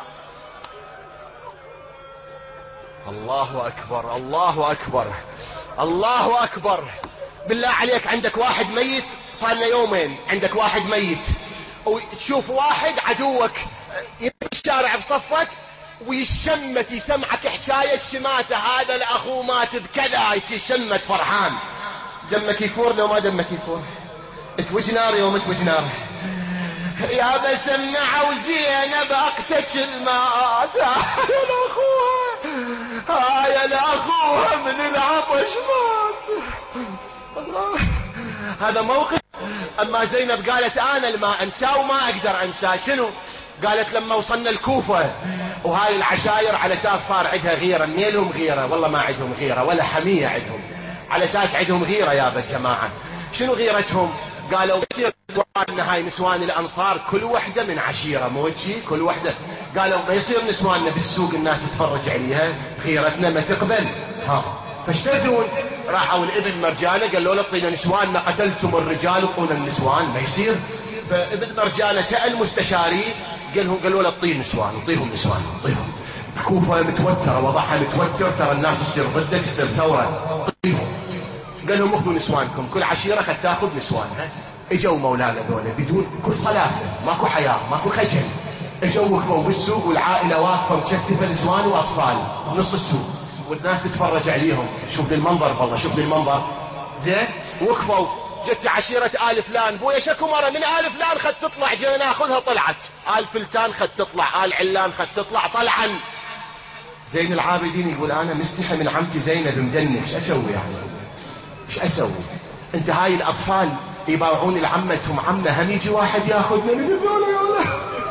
الله أكبر الله أكبر الله أكبر. بالله عليك عندك واحد ميت صار لنا يومين عندك واحد ميت وتشوف واحد عدوك يمشي الشارع بصفك ويشمت يسمعك حكاية الشماتة هذا لأخوه مات بكذا يشمت فرحان دمك يفور لو ما دمك يفور توج نار يوم توج نار يا بسمعوا زينب أقسى كلمات هاي لأخوها هاي لأخوها من العطش مات. الله هذا موقف. أما زينب قالت أنا ما أنساه وما أقدر أنساه. شنو قالت لما وصلنا الكوفة وهاي العشاير على أساس صار عندها غيرة ميلهم غيرة والله ما عندهم غيرة ولا حمية عندهم على أساس عندهم غيرة يا جماعة. شنو غيرتهم قالوا بصير نسواننا هاي نسوان الأنصار كل وحدة من عشيرة موجي كل وحدة قالوا ما يصير نسواننا بالسوق الناس تتفرج عليها غيرتنا ما تقبل فاشتدون راحوا الابن مرجانة قالوا له اعطينا نسواننا قتلتم الرجال وقونا النسوان ما يصير. فابن مرجانة سأل مستشاري قالوا له اعطيه نسوان اعطيهم نسوان اعطيهم الكوفة متوترة وضعها متوتر ترى الناس تصير ضدك تصير ثورة اعطيهم. قال لهم اخذوا نسوانكم كل عشيرة قد تاخذ نسوانها. اجوا مولانا ذولا بدون كل صلافة ماكو حياة ماكو خجل اجوا وقفوا بالسوق والعائلة واقفة مكتفة نسوان واطفال نص السوق والناس تتفرج عليهم. شوف ذي المنظر والله شوف ذي المنظر زين. وقفوا جت عشيرة آل فلان بويا شكو مرة من آل فلان خد تطلع جينا ناخذها طلعت آل فلتان خد تطلع آل علان خد تطلع طلعا. زين العابدين يقول انا مستحي من عمتي زينب مدني ايش اسوي يعني ايش اسوي انت هاي الاطفال يباوعون لعمتهم عمه هم يجي واحد ياخذنا من هذول يا ولد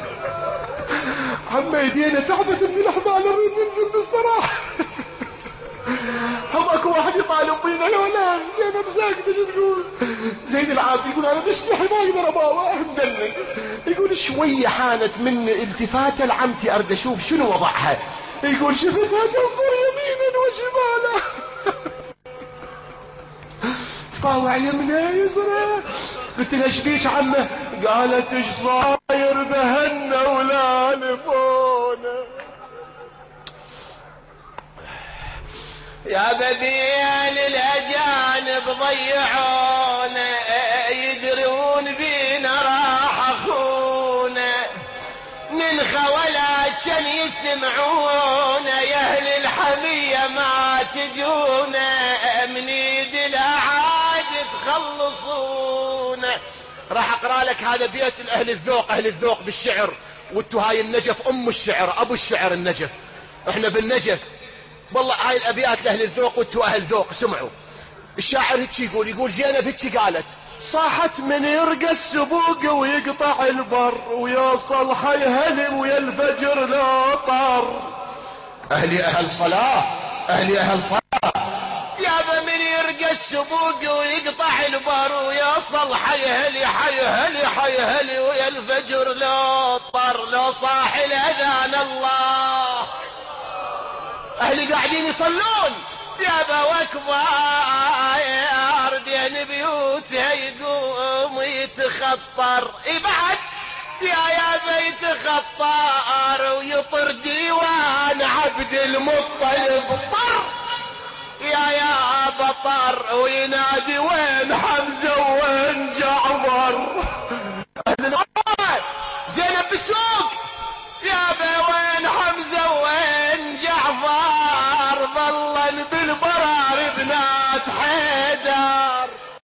عمه يدينا تعبت من الاحضان نريد ننزل نستراح هم اكو واحد يطالب فينا يا ولد زينب ساكته شو تقول. زين العابد يقول انا مستحي ما اقدر اباوع مدني. يقول شويه حانت من التفاته لعمتي ارد اشوف شنو وضعها. يقول شفتها تنظر يمينا وشمالا تفاوع يمنا يسرى. قلت لها ايش بيك عمه قالت ايش صاير بهنا ولا نفونا يا ببين الاجانب ضيعونا يدرون بينا راح اخونا من خولات شن يسمعون يا اهل الحمية ما تجونا من يد الأعاد تخلصون. راح اقرأ لك هذا بيت اهل الذوق اهل الذوق بالشعر وانتو هاي النجف ام الشعر ابو الشعر النجف احنا بالنجف والله هاي الابيات لاهل الذوق وانتو اهل ذوق. سمعوا الشاعر هيك يقول زينب هيك قالت صاحت من يرقى السبوق ويقطع البر ويوصل حيهلم ويا الفجر لا طر. اهل صلاة اهل صلاة يابا من يرقى السبوق ويقطع البر ويوصل حيهلي ويا الفجر لا طر لو صاح الاذان الله اهلي قاعدين يصلون يابا وكبار بين بيوتها يقوم يتخطر بعد يابا يتخطر ويطر ديوان عبد المطلب طر يا بطر وينادي وين حمزة وين جعفر. زينب بالسوق يابا وين حمزة وين جعفر ظلن بالبرار بنات حيدر.